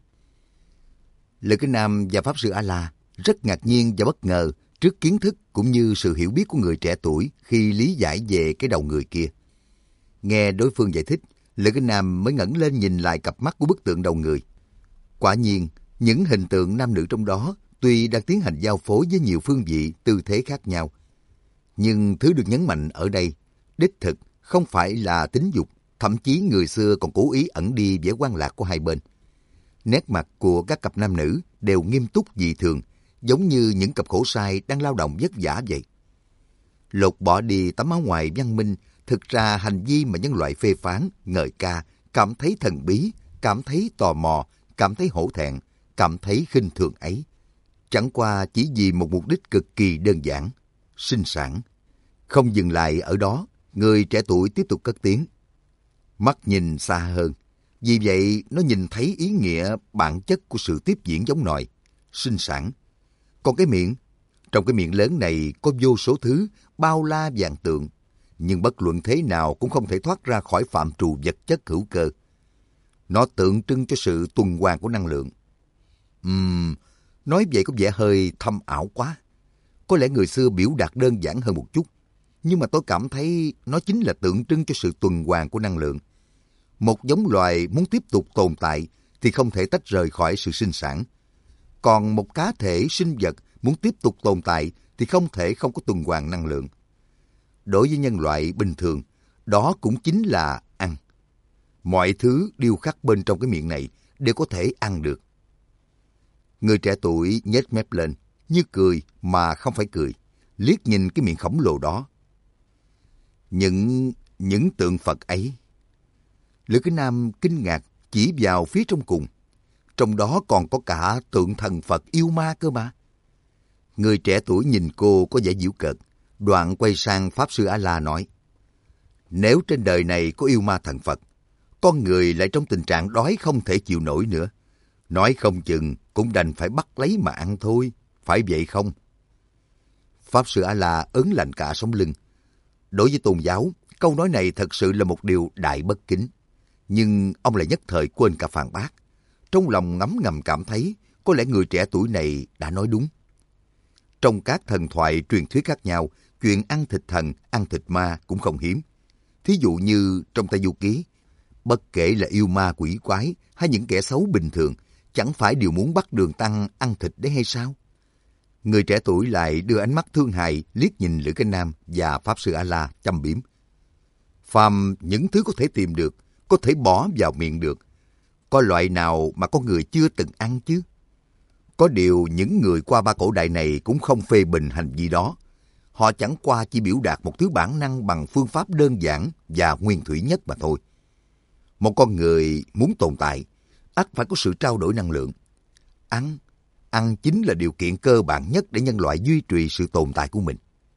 Lữ Kính Nam và Pháp Sư A-la rất ngạc nhiên và bất ngờ trước kiến thức cũng như sự hiểu biết của người trẻ tuổi khi lý giải về cái đầu người kia. Nghe đối phương giải thích, Lữ Kính Nam mới ngẩng lên nhìn lại cặp mắt của bức tượng đầu người. Quả nhiên, những hình tượng nam nữ trong đó tuy đang tiến hành giao phối với nhiều phương vị, tư thế khác nhau. Nhưng thứ được nhấn mạnh ở đây, đích thực không phải là tính dục, thậm chí người xưa còn cố ý ẩn đi vẻ quan lạc của hai bên. Nét mặt của các cặp nam nữ đều nghiêm túc dị thường, giống như những cặp khổ sai đang lao động vất vả vậy. Lột bỏ đi tấm áo ngoài văn minh, thực ra hành vi mà nhân loại phê phán, ngợi ca, cảm thấy thần bí, cảm thấy tò mò, cảm thấy hổ thẹn, cảm thấy khinh thường ấy. Chẳng qua chỉ vì một mục đích cực kỳ đơn giản, sinh sản. Không dừng lại ở đó, người trẻ tuổi tiếp tục cất tiếng. Mắt nhìn xa hơn, vì vậy nó nhìn thấy ý nghĩa bản chất của sự tiếp diễn giống nòi, sinh sản. Còn cái miệng, trong cái miệng lớn này có vô số thứ, bao la vạn tượng, nhưng bất luận thế nào cũng không thể thoát ra khỏi phạm trù vật chất hữu cơ. Nó tượng trưng cho sự tuần hoàn của năng lượng. Ừm, nói vậy có vẻ hơi thâm ảo quá. Có lẽ người xưa biểu đạt đơn giản hơn một chút, nhưng mà tôi cảm thấy nó chính là tượng trưng cho sự tuần hoàn của năng lượng. Một giống loài muốn tiếp tục tồn tại thì không thể tách rời khỏi sự sinh sản. Còn một cá thể sinh vật muốn tiếp tục tồn tại thì không thể không có tuần hoàn năng lượng. Đối với nhân loại bình thường, đó cũng chính là ăn. Mọi thứ điêu khắc bên trong cái miệng này đều có thể ăn được. Người trẻ tuổi nhếch mép lên, như cười mà không phải cười, liếc nhìn cái miệng khổng lồ đó. Những, những tượng Phật ấy. Lữ Kính Nam kinh ngạc chỉ vào phía trong cùng. Trong đó còn có cả tượng thần Phật yêu ma cơ mà. Người trẻ tuổi nhìn cô có vẻ giễu cợt, đoạn quay sang Pháp Sư A-la nói. Nếu trên đời này có yêu ma thần Phật, con người lại trong tình trạng đói không thể chịu nổi nữa. Nói không chừng cũng đành phải bắt lấy mà ăn thôi, phải vậy không? Pháp Sư A-la ớn lạnh cả sống lưng. Đối với tôn giáo, câu nói này thật sự là một điều đại bất kính. Nhưng ông lại nhất thời quên cả phản bác. Trong lòng ngấm ngầm cảm thấy có lẽ người trẻ tuổi này đã nói đúng. Trong các thần thoại truyền thuyết khác nhau, chuyện ăn thịt thần, ăn thịt ma cũng không hiếm. Thí dụ như trong Tây Du Ký, bất kể là yêu ma quỷ quái hay những kẻ xấu bình thường, chẳng phải đều muốn bắt Đường Tăng ăn thịt đấy hay sao? Người trẻ tuổi lại đưa ánh mắt thương hại liếc nhìn Lữ Cái Nam và Pháp Sư A-la châm biếm. Phàm những thứ có thể tìm được, có thể bỏ vào miệng được, có loại nào mà con người chưa từng ăn chứ? Có điều những người qua ba cổ đại này cũng không phê bình hành vi đó. Họ chẳng qua chỉ biểu đạt một thứ bản năng bằng phương pháp đơn giản và nguyên thủy nhất mà thôi. Một con người muốn tồn tại, ắt phải có sự trao đổi năng lượng. Ăn, ăn chính là điều kiện cơ bản nhất để nhân loại duy trì sự tồn tại của mình.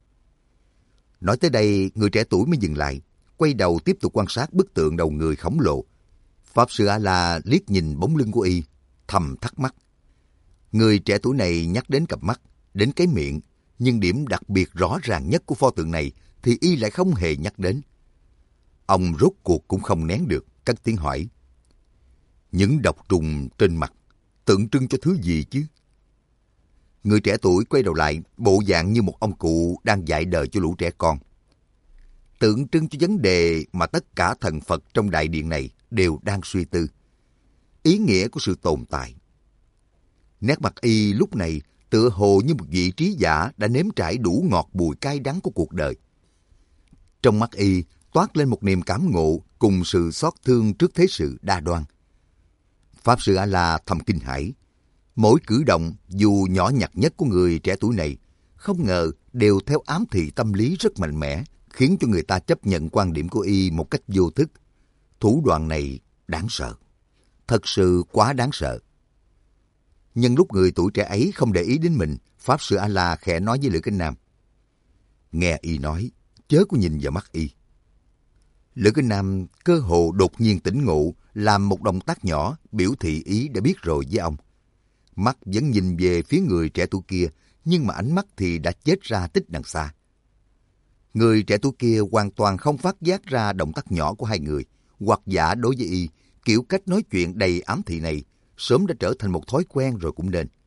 Nói tới đây, người trẻ tuổi mới dừng lại, quay đầu tiếp tục quan sát bức tượng đầu người khổng lồ. Pháp Sư A-la liếc nhìn bóng lưng của y, thầm thắc mắc. Người trẻ tuổi này nhắc đến cặp mắt, đến cái miệng, nhưng điểm đặc biệt rõ ràng nhất của pho tượng này thì y lại không hề nhắc đến. Ông rốt cuộc cũng không nén được, cất tiếng hỏi. Những độc trùng trên mặt tượng trưng cho thứ gì chứ? Người trẻ tuổi quay đầu lại, bộ dạng như một ông cụ đang dạy đời cho lũ trẻ con. Tượng trưng cho vấn đề mà tất cả thần Phật trong đại điện này đều đang suy tư. Ý nghĩa của sự tồn tại. Nét mặt y lúc này tựa hồ như một vị trí giả đã nếm trải đủ ngọt bùi cay đắng của cuộc đời. Trong mắt y toát lên một niềm cảm ngộ cùng sự xót thương trước thế sự đa đoan. Pháp Sư A-la thầm kinh hãi. Mỗi cử động dù nhỏ nhặt nhất của người trẻ tuổi này không ngờ đều theo ám thị tâm lý rất mạnh mẽ, khiến cho người ta chấp nhận quan điểm của y một cách vô thức. Thủ đoạn này đáng sợ. Thật sự quá đáng sợ. Nhân lúc người tuổi trẻ ấy không để ý đến mình, Pháp Sư A-la khẽ nói với Lữ Cái Nam. Nghe y nói, chớ có nhìn vào mắt y. Lữ Cái Nam cơ hồ đột nhiên tỉnh ngộ, làm một động tác nhỏ biểu thị ý đã biết rồi với ông. Mắt vẫn nhìn về phía người trẻ tuổi kia, nhưng mà ánh mắt thì đã chết ra tích đằng xa. Người trẻ tuổi kia hoàn toàn không phát giác ra động tác nhỏ của hai người, hoặc giả đối với y, kiểu cách nói chuyện đầy ám thị này sớm đã trở thành một thói quen rồi cũng nên.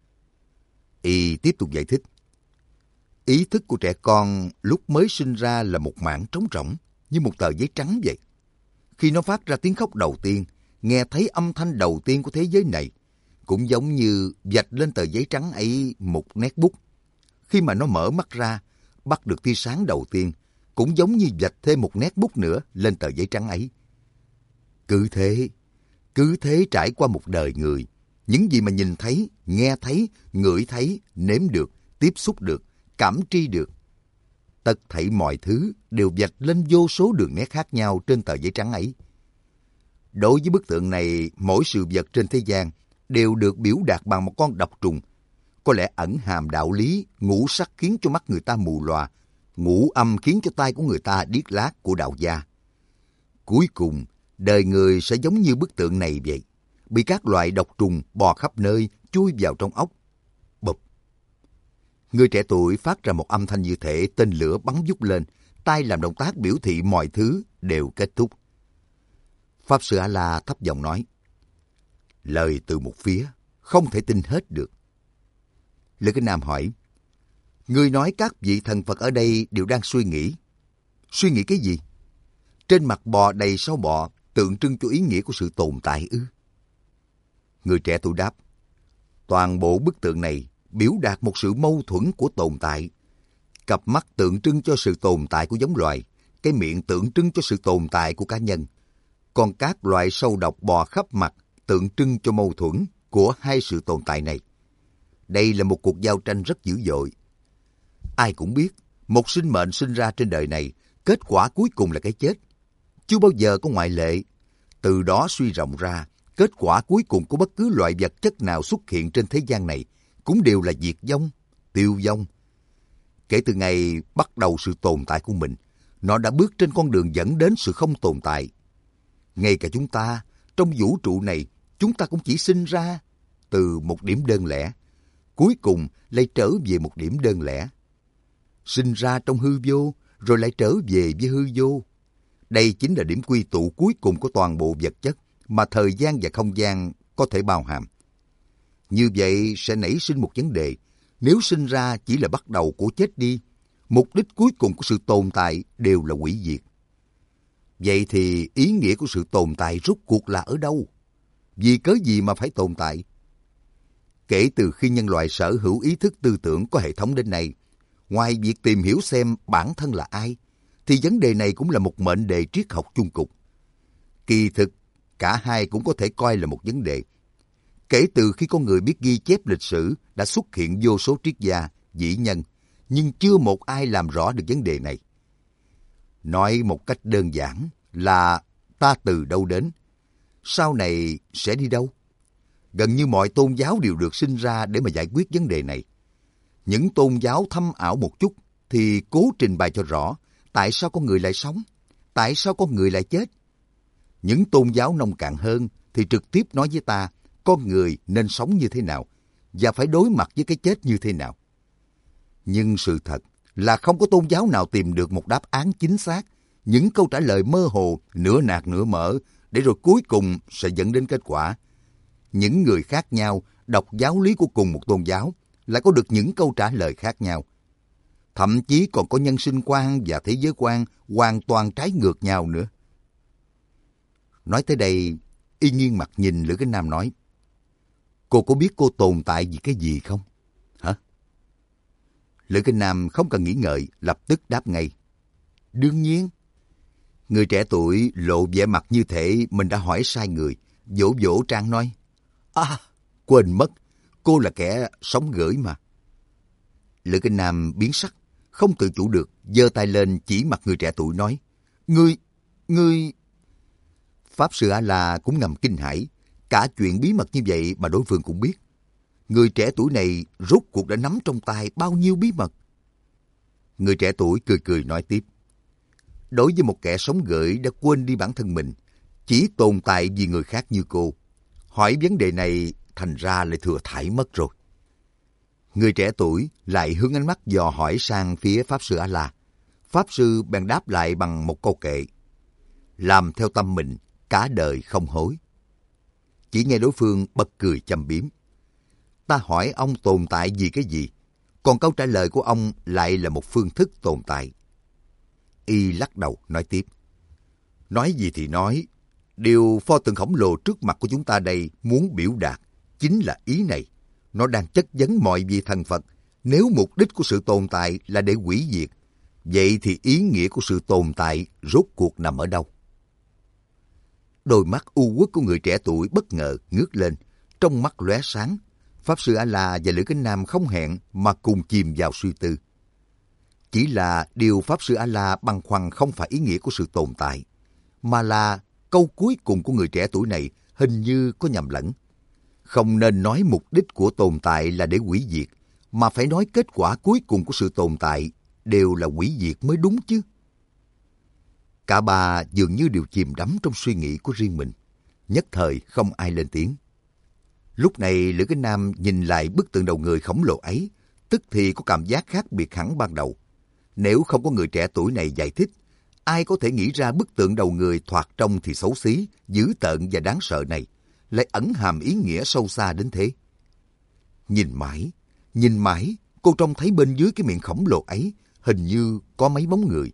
Y tiếp tục giải thích. Ý thức của trẻ con lúc mới sinh ra là một mảng trống rỗng, như một tờ giấy trắng vậy. Khi nó phát ra tiếng khóc đầu tiên, nghe thấy âm thanh đầu tiên của thế giới này, cũng giống như vạch lên tờ giấy trắng ấy một nét bút. Khi mà nó mở mắt ra, bắt được tia sáng đầu tiên, cũng giống như vạch thêm một nét bút nữa lên tờ giấy trắng ấy. Cứ thế, cứ thế trải qua một đời người, những gì mà nhìn thấy, nghe thấy, ngửi thấy, nếm được, tiếp xúc được, cảm tri được, tất thảy mọi thứ đều vạch lên vô số đường nét khác nhau trên tờ giấy trắng ấy. Đối với bức tượng này, mỗi sự vật trên thế gian đều được biểu đạt bằng một con độc trùng. Có lẽ ẩn hàm đạo lý, ngũ sắc khiến cho mắt người ta mù lòa, ngũ âm khiến cho tai của người ta điếc lác của đạo gia. Cuối cùng, đời người sẽ giống như bức tượng này vậy, bị các loại độc trùng bò khắp nơi, chui vào trong óc. Bụp! Người trẻ tuổi phát ra một âm thanh như thể tên lửa bắn vút lên, tay làm động tác biểu thị mọi thứ đều kết thúc. Pháp Sư A-la thấp giọng nói, lời từ một phía, không thể tin hết được. Lữ Cái Nam hỏi, ngươi nói các vị thần Phật ở đây đều đang suy nghĩ. Suy nghĩ cái gì? Trên mặt bò đầy sâu bọ, tượng trưng cho ý nghĩa của sự tồn tại ư? Người trẻ tuổi đáp, toàn bộ bức tượng này biểu đạt một sự mâu thuẫn của tồn tại. Cặp mắt tượng trưng cho sự tồn tại của giống loài, cái miệng tượng trưng cho sự tồn tại của cá nhân. Còn các loại sâu độc bò khắp mặt tượng trưng cho mâu thuẫn của hai sự tồn tại này. Đây là một cuộc giao tranh rất dữ dội. Ai cũng biết, một sinh mệnh sinh ra trên đời này, kết quả cuối cùng là cái chết. Chưa bao giờ có ngoại lệ. Từ đó suy rộng ra, kết quả cuối cùng của bất cứ loại vật chất nào xuất hiện trên thế gian này cũng đều là diệt vong, tiêu vong. Kể từ ngày bắt đầu sự tồn tại của mình, nó đã bước trên con đường dẫn đến sự không tồn tại. Ngay cả chúng ta, trong vũ trụ này, chúng ta cũng chỉ sinh ra từ một điểm đơn lẻ, cuối cùng lại trở về một điểm đơn lẻ. Sinh ra trong hư vô, rồi lại trở về với hư vô. Đây chính là điểm quy tụ cuối cùng của toàn bộ vật chất mà thời gian và không gian có thể bao hàm. Như vậy sẽ nảy sinh một vấn đề, nếu sinh ra chỉ là bắt đầu của chết đi, mục đích cuối cùng của sự tồn tại đều là hủy diệt. Vậy thì ý nghĩa của sự tồn tại rốt cuộc là ở đâu? Vì cớ gì mà phải tồn tại? Kể từ khi nhân loại sở hữu ý thức tư tưởng có hệ thống đến nay, ngoài việc tìm hiểu xem bản thân là ai, thì vấn đề này cũng là một mệnh đề triết học chung cục. Kỳ thực, cả hai cũng có thể coi là một vấn đề. Kể từ khi con người biết ghi chép lịch sử, đã xuất hiện vô số triết gia, vĩ nhân, nhưng chưa một ai làm rõ được vấn đề này. Nói một cách đơn giản là ta từ đâu đến, sau này sẽ đi đâu? Gần như mọi tôn giáo đều được sinh ra để mà giải quyết vấn đề này. Những tôn giáo thâm ảo một chút thì cố trình bày cho rõ tại sao con người lại sống, tại sao con người lại chết. Những tôn giáo nông cạn hơn thì trực tiếp nói với ta con người nên sống như thế nào và phải đối mặt với cái chết như thế nào. Nhưng sự thật là không có tôn giáo nào tìm được một đáp án chính xác, những câu trả lời mơ hồ, nửa nạt nửa mở, để rồi cuối cùng sẽ dẫn đến kết quả. Những người khác nhau đọc giáo lý của cùng một tôn giáo lại có được những câu trả lời khác nhau. Thậm chí còn có nhân sinh quan và thế giới quan hoàn toàn trái ngược nhau nữa. Nói tới đây, y nghiêng mặt nhìn Lữ Kính Nam nói, cô có biết cô tồn tại vì cái gì không? Hả? Lữ Kính Nam không cần nghĩ ngợi, lập tức đáp ngay. Đương nhiên. Người trẻ tuổi lộ vẻ mặt như thể mình đã hỏi sai người, vỗ vỗ trán nói, à, quên mất, cô là kẻ sống gửi mà. Lữ Kính Nam biến sắc, không tự chủ được, giơ tay lên chỉ mặt người trẻ tuổi nói, Ngươi, ngươi... Pháp Sư A-la cũng ngầm kinh hãi, cả chuyện bí mật như vậy mà đối phương cũng biết. Người trẻ tuổi này rốt cuộc đã nắm trong tay bao nhiêu bí mật? Người trẻ tuổi cười cười nói tiếp, đối với một kẻ sống gửi đã quên đi bản thân mình, chỉ tồn tại vì người khác như cô, hỏi vấn đề này thành ra lại thừa thãi mất rồi. Người trẻ tuổi lại hướng ánh mắt dò hỏi sang phía Pháp Sư A-la. Pháp Sư bèn đáp lại bằng một câu kệ, làm theo tâm mình, cả đời không hối. Chỉ nghe đối phương bật cười châm biếm. Ta hỏi ông tồn tại vì cái gì? Còn câu trả lời của ông lại là một phương thức tồn tại. Y lắc đầu nói tiếp. Nói gì thì nói, điều pho tượng khổng lồ trước mặt của chúng ta đây muốn biểu đạt chính là ý này. Nó đang chất vấn mọi vị thần Phật. Nếu mục đích của sự tồn tại là để hủy diệt, vậy thì ý nghĩa của sự tồn tại rốt cuộc nằm ở đâu? Đôi mắt u uất của người trẻ tuổi bất ngờ ngước lên, trong mắt lóe sáng. Pháp Sư A-la và Lữ Kính Nam không hẹn mà cùng chìm vào suy tư. Chỉ là điều Pháp Sư A-la băn khoăn không phải ý nghĩa của sự tồn tại, mà là câu cuối cùng của người trẻ tuổi này hình như có nhầm lẫn. Không nên nói mục đích của tồn tại là để hủy diệt, mà phải nói kết quả cuối cùng của sự tồn tại đều là hủy diệt mới đúng chứ. Cả ba dường như đều chìm đắm trong suy nghĩ của riêng mình, nhất thời không ai lên tiếng. Lúc này Lữ Kính Nam nhìn lại bức tượng đầu người khổng lồ ấy, tức thì có cảm giác khác biệt hẳn ban đầu. Nếu không có người trẻ tuổi này giải thích, ai có thể nghĩ ra bức tượng đầu người thoạt trông thì xấu xí, dữ tợn và đáng sợ này lại ẩn hàm ý nghĩa sâu xa đến thế? Nhìn mãi, nhìn mãi, cô trông thấy bên dưới cái miệng khổng lồ ấy hình như có mấy bóng người.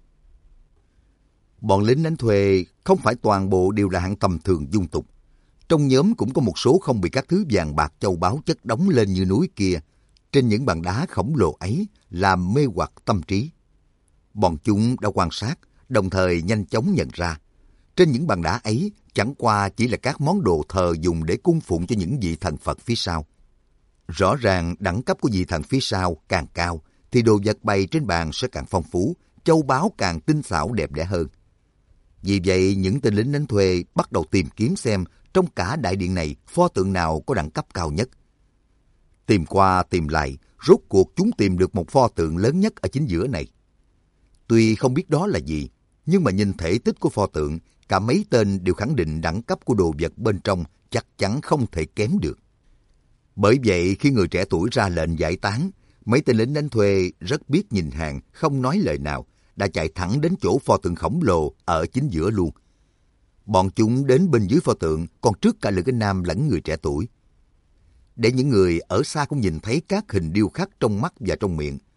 Bọn lính đánh thuê không phải toàn bộ đều là hạng tầm thường dung tục. Trong nhóm cũng có một số không bị các thứ vàng bạc châu báu chất đống lên như núi kia, trên những bàn đá khổng lồ ấy làm mê hoặc tâm trí. Bọn chúng đã quan sát, đồng thời nhanh chóng nhận ra, trên những bàn đá ấy chẳng qua chỉ là các món đồ thờ dùng để cung phụng cho những vị thần Phật phía sau. Rõ ràng đẳng cấp của vị thần phía sau càng cao, thì đồ vật bày trên bàn sẽ càng phong phú, châu báu càng tinh xảo đẹp đẽ hơn. Vì vậy, những tên lính đánh thuê bắt đầu tìm kiếm xem trong cả đại điện này pho tượng nào có đẳng cấp cao nhất. Tìm qua tìm lại, rốt cuộc chúng tìm được một pho tượng lớn nhất ở chính giữa này. Tuy không biết đó là gì, nhưng mà nhìn thể tích của pho tượng, cả mấy tên đều khẳng định đẳng cấp của đồ vật bên trong chắc chắn không thể kém được. Bởi vậy, khi người trẻ tuổi ra lệnh giải tán, mấy tên lính đánh thuê rất biết nhìn hàng, không nói lời nào, đã chạy thẳng đến chỗ pho tượng khổng lồ ở chính giữa luôn. Bọn chúng đến bên dưới pho tượng còn trước cả Lữ Kính Nam lẫn người trẻ tuổi. Để những người ở xa cũng nhìn thấy các hình điêu khắc trong mắt và trong miệng,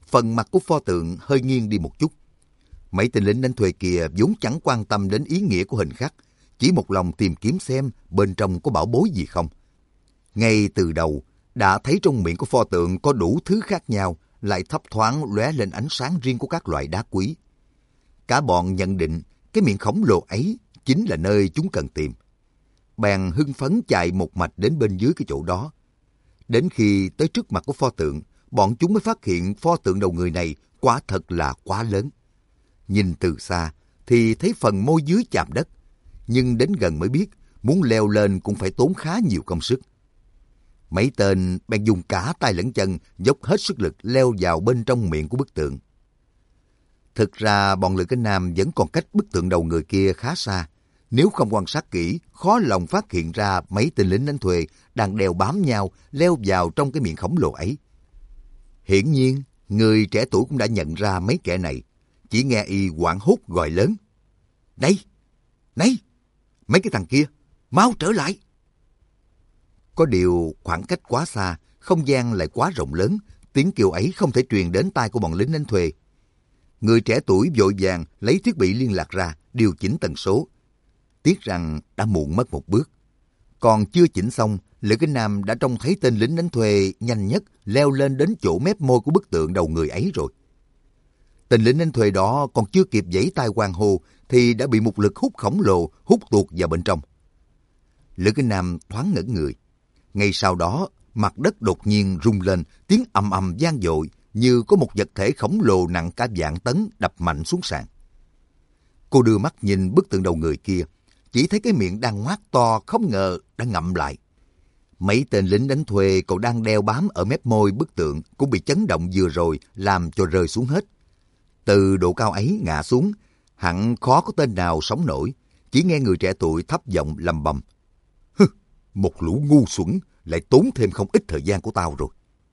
phần mặt của pho tượng hơi nghiêng đi một chút. Mấy tên lính đánh thuê kia vốn chẳng quan tâm đến ý nghĩa của hình khắc, chỉ một lòng tìm kiếm xem bên trong có bảo bối gì không. Ngay từ đầu, đã thấy trong miệng của pho tượng có đủ thứ khác nhau, lại thấp thoáng lóe lên ánh sáng riêng của các loại đá quý. Cả bọn nhận định cái miệng khổng lồ ấy chính là nơi chúng cần tìm. Bèn hưng phấn chạy một mạch đến bên dưới cái chỗ đó. Đến khi tới trước mặt của pho tượng, bọn chúng mới phát hiện pho tượng đầu người này quả thật là quá lớn. Nhìn từ xa thì thấy phần môi dưới chạm đất, nhưng đến gần mới biết muốn leo lên cũng phải tốn khá nhiều công sức. Mấy tên bèn dùng cả tay lẫn chân dốc hết sức lực leo vào bên trong miệng của bức tượng. Thực ra bọn Lữ Cái Nam vẫn còn cách bức tượng đầu người kia khá xa. Nếu không quan sát kỹ, khó lòng phát hiện ra mấy tên lính đánh thuê đang đeo bám nhau leo vào trong cái miệng khổng lồ ấy. Hiển nhiên, người trẻ tuổi cũng đã nhận ra mấy kẻ này. Chỉ nghe y hoảng hốt gọi lớn: "Này! Này! Mấy cái thằng kia! Mau trở lại!" Có điều khoảng cách quá xa, không gian lại quá rộng lớn, tiếng kêu ấy không thể truyền đến tai của bọn lính đánh thuê. Người trẻ tuổi vội vàng lấy thiết bị liên lạc ra, điều chỉnh tần số. Tiếc rằng đã muộn mất một bước. Còn chưa chỉnh xong, Lữ Cái Nam đã trông thấy tên lính đánh thuê nhanh nhất leo lên đến chỗ mép môi của bức tượng đầu người ấy rồi. Tên lính đánh thuê đó còn chưa kịp giãy tay hoan hô thì đã bị một lực hút khổng lồ hút tuột vào bên trong. Lữ Cái Nam thoáng ngẩn người. Ngay sau đó, mặt đất đột nhiên rung lên, tiếng ầm ầm vang dội như có một vật thể khổng lồ nặng cả vạn tấn đập mạnh xuống sàn. Cô đưa mắt nhìn bức tượng đầu người kia, chỉ thấy cái miệng đang ngoác to không ngờ đã ngậm lại. Mấy tên lính đánh thuê còn đang đeo bám ở mép môi bức tượng cũng bị chấn động vừa rồi làm cho rơi xuống hết. Từ độ cao ấy ngã xuống, hẳn khó có tên nào sống nổi. Chỉ nghe người trẻ tuổi thấp giọng lầm bầm: "Hừ, một lũ ngu xuẩn lại tốn thêm không ít thời gian của tao rồi."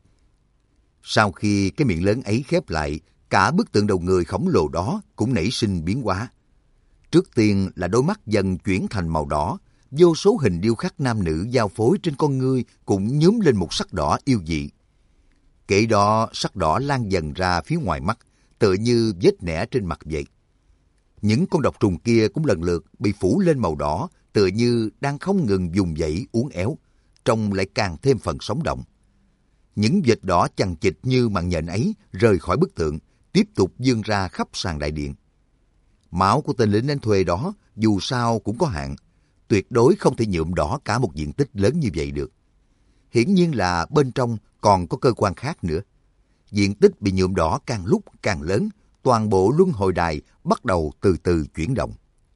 Sau khi cái miệng lớn ấy khép lại, cả bức tượng đầu người khổng lồ đó cũng nảy sinh biến hóa. Trước tiên là đôi mắt dần chuyển thành màu đỏ, vô số hình điêu khắc nam nữ giao phối trên con ngươi cũng nhuốm lên một sắc đỏ yêu dị. Kể đó sắc đỏ lan dần ra phía ngoài mắt, tựa như vết nẻ trên mặt vậy. Những con độc trùng kia cũng lần lượt bị phủ lên màu đỏ, tựa như đang không ngừng vùng vẫy uốn éo, trông lại càng thêm phần sống động. Những vệt đỏ chằng chịt như màn nhện ấy rời khỏi bức tượng, tiếp tục vươn ra khắp sàn đại điện. Máu của tên lính đánh thuê đó dù sao cũng có hạn, tuyệt đối không thể nhuộm đỏ cả một diện tích lớn như vậy được. Hiển nhiên là bên trong còn có cơ quan khác nữa. Diện tích bị nhuộm đỏ càng lúc càng lớn, toàn bộ luân hồi đài bắt đầu từ từ chuyển động.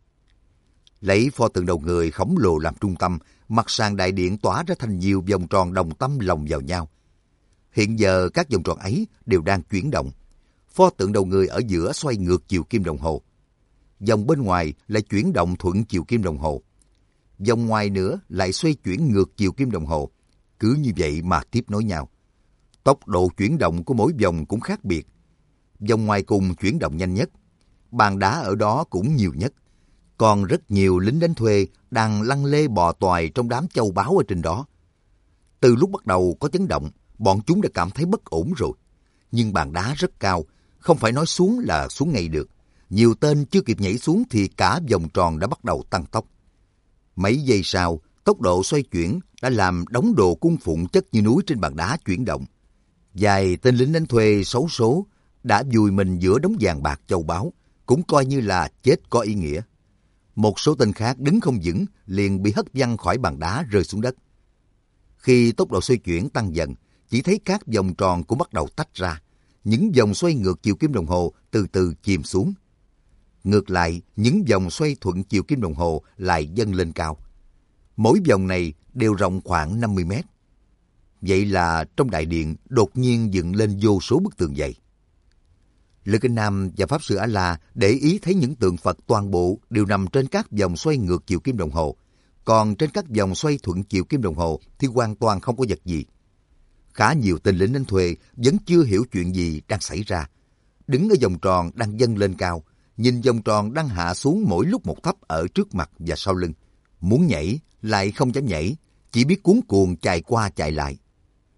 Lấy pho tượng đầu người khổng lồ làm trung tâm, mặt sàn đại điện tỏa ra thành nhiều vòng tròn đồng tâm lồng vào nhau. Hiện giờ các vòng tròn ấy đều đang chuyển động. Pho tượng đầu người ở giữa xoay ngược chiều kim đồng hồ. Vòng bên ngoài lại chuyển động thuận chiều kim đồng hồ. Vòng ngoài nữa lại xoay chuyển ngược chiều kim đồng hồ. Cứ như vậy mà tiếp nối nhau. Tốc độ chuyển động của mỗi vòng cũng khác biệt. Vòng ngoài cùng chuyển động nhanh nhất. Bàn đá ở đó cũng nhiều nhất. Còn rất nhiều lính đánh thuê đang lăn lê bò toài trong đám châu báu ở trên đó. Từ lúc bắt đầu có chấn động, bọn chúng đã cảm thấy bất ổn rồi. Nhưng bàn đá rất cao, không phải nói xuống là xuống ngay được. Nhiều tên chưa kịp nhảy xuống thì cả vòng tròn đã bắt đầu tăng tốc. Mấy giây sau, tốc độ xoay chuyển đã làm đống đồ cung phụng chất như núi trên bàn đá chuyển động. Vài tên lính đánh thuê xấu số đã vùi mình giữa đống vàng bạc châu báu, cũng coi như là chết có ý nghĩa. Một số tên khác đứng không vững liền bị hất văng khỏi bàn đá rơi xuống đất. Khi tốc độ xoay chuyển tăng dần, chỉ thấy các vòng tròn cũng bắt đầu tách ra. Những vòng xoay ngược chiều kim đồng hồ từ từ chìm xuống. Ngược lại, những vòng xoay thuận chiều kim đồng hồ lại dâng lên cao. Mỗi vòng này đều rộng khoảng năm mươi mét. Vậy là trong đại điện đột nhiên dựng lên vô số bức tường dày. Lữ Kinh Nam và Pháp Sư A-La để ý thấy những tượng Phật toàn bộ đều nằm trên các vòng xoay ngược chiều kim đồng hồ. Còn trên các vòng xoay thuận chiều kim đồng hồ thì hoàn toàn không có vật gì. Khá nhiều tên lính đánh thuê vẫn chưa hiểu chuyện gì đang xảy ra. Đứng ở vòng tròn đang dâng lên cao, nhìn vòng tròn đang hạ xuống mỗi lúc một thấp ở trước mặt và sau lưng. Muốn nhảy lại không dám nhảy, chỉ biết cuống cuồng chạy qua chạy lại.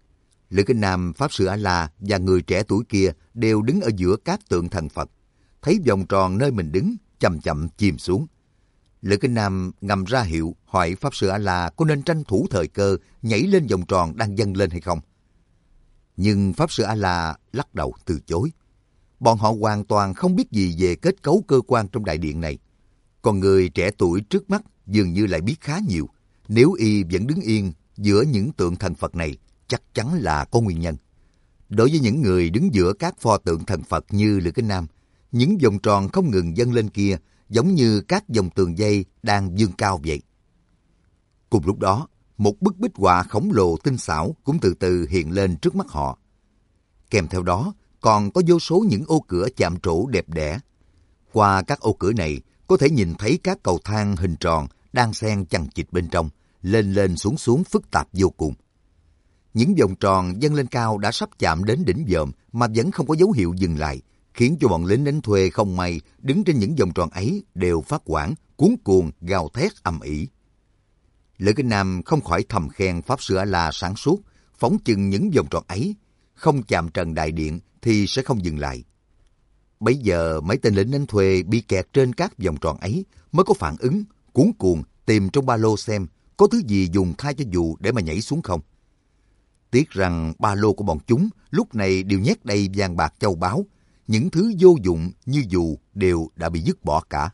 Lữ Kinh Nam, Pháp Sư A-la và người trẻ tuổi kia đều đứng ở giữa các tượng thần Phật. Thấy vòng tròn nơi mình đứng, chậm chậm chìm xuống. Lữ Kinh Nam ngầm ra hiệu hỏi Pháp Sư A-la có nên tranh thủ thời cơ nhảy lên vòng tròn đang dâng lên hay không. Nhưng Pháp Sư A-la lắc đầu từ chối. Bọn họ hoàn toàn không biết gì về kết cấu cơ quan trong đại điện này. Còn người trẻ tuổi trước mắt dường như lại biết khá nhiều. Nếu y vẫn đứng yên giữa những tượng thần Phật này, chắc chắn là có nguyên nhân. Đối với những người đứng giữa các pho tượng thần Phật như Lữ Kinh Nam, những vòng tròn không ngừng dâng lên kia giống như các dòng tường dây đang vươn cao vậy. Cùng lúc đó, một bức bích họa khổng lồ tinh xảo cũng từ từ hiện lên trước mắt họ. Kèm theo đó, còn có vô số những ô cửa chạm trổ đẹp đẽ. Qua các ô cửa này, có thể nhìn thấy các cầu thang hình tròn đang xen chằng chịt bên trong, lên lên xuống xuống phức tạp vô cùng. Những vòng tròn dâng lên cao đã sắp chạm đến đỉnh vòm mà vẫn không có dấu hiệu dừng lại, khiến cho bọn lính đánh thuê không may đứng trên những vòng tròn ấy đều phát hoảng, cuống cuồng, gào thét ầm ĩ. Lữ Kinh Nam không khỏi thầm khen Pháp Sư A-la sáng suốt, phóng chừng những vòng tròn ấy, không chạm trần đại điện thì sẽ không dừng lại. Bấy giờ mấy tên lính đánh thuê bị kẹt trên các vòng tròn ấy mới có phản ứng, cuống cuồng tìm trong ba lô xem có thứ gì dùng thay cho dù để mà nhảy xuống không. Tiếc rằng ba lô của bọn chúng lúc này đều nhét đầy vàng bạc châu báu, những thứ vô dụng như dù đều đã bị dứt bỏ cả.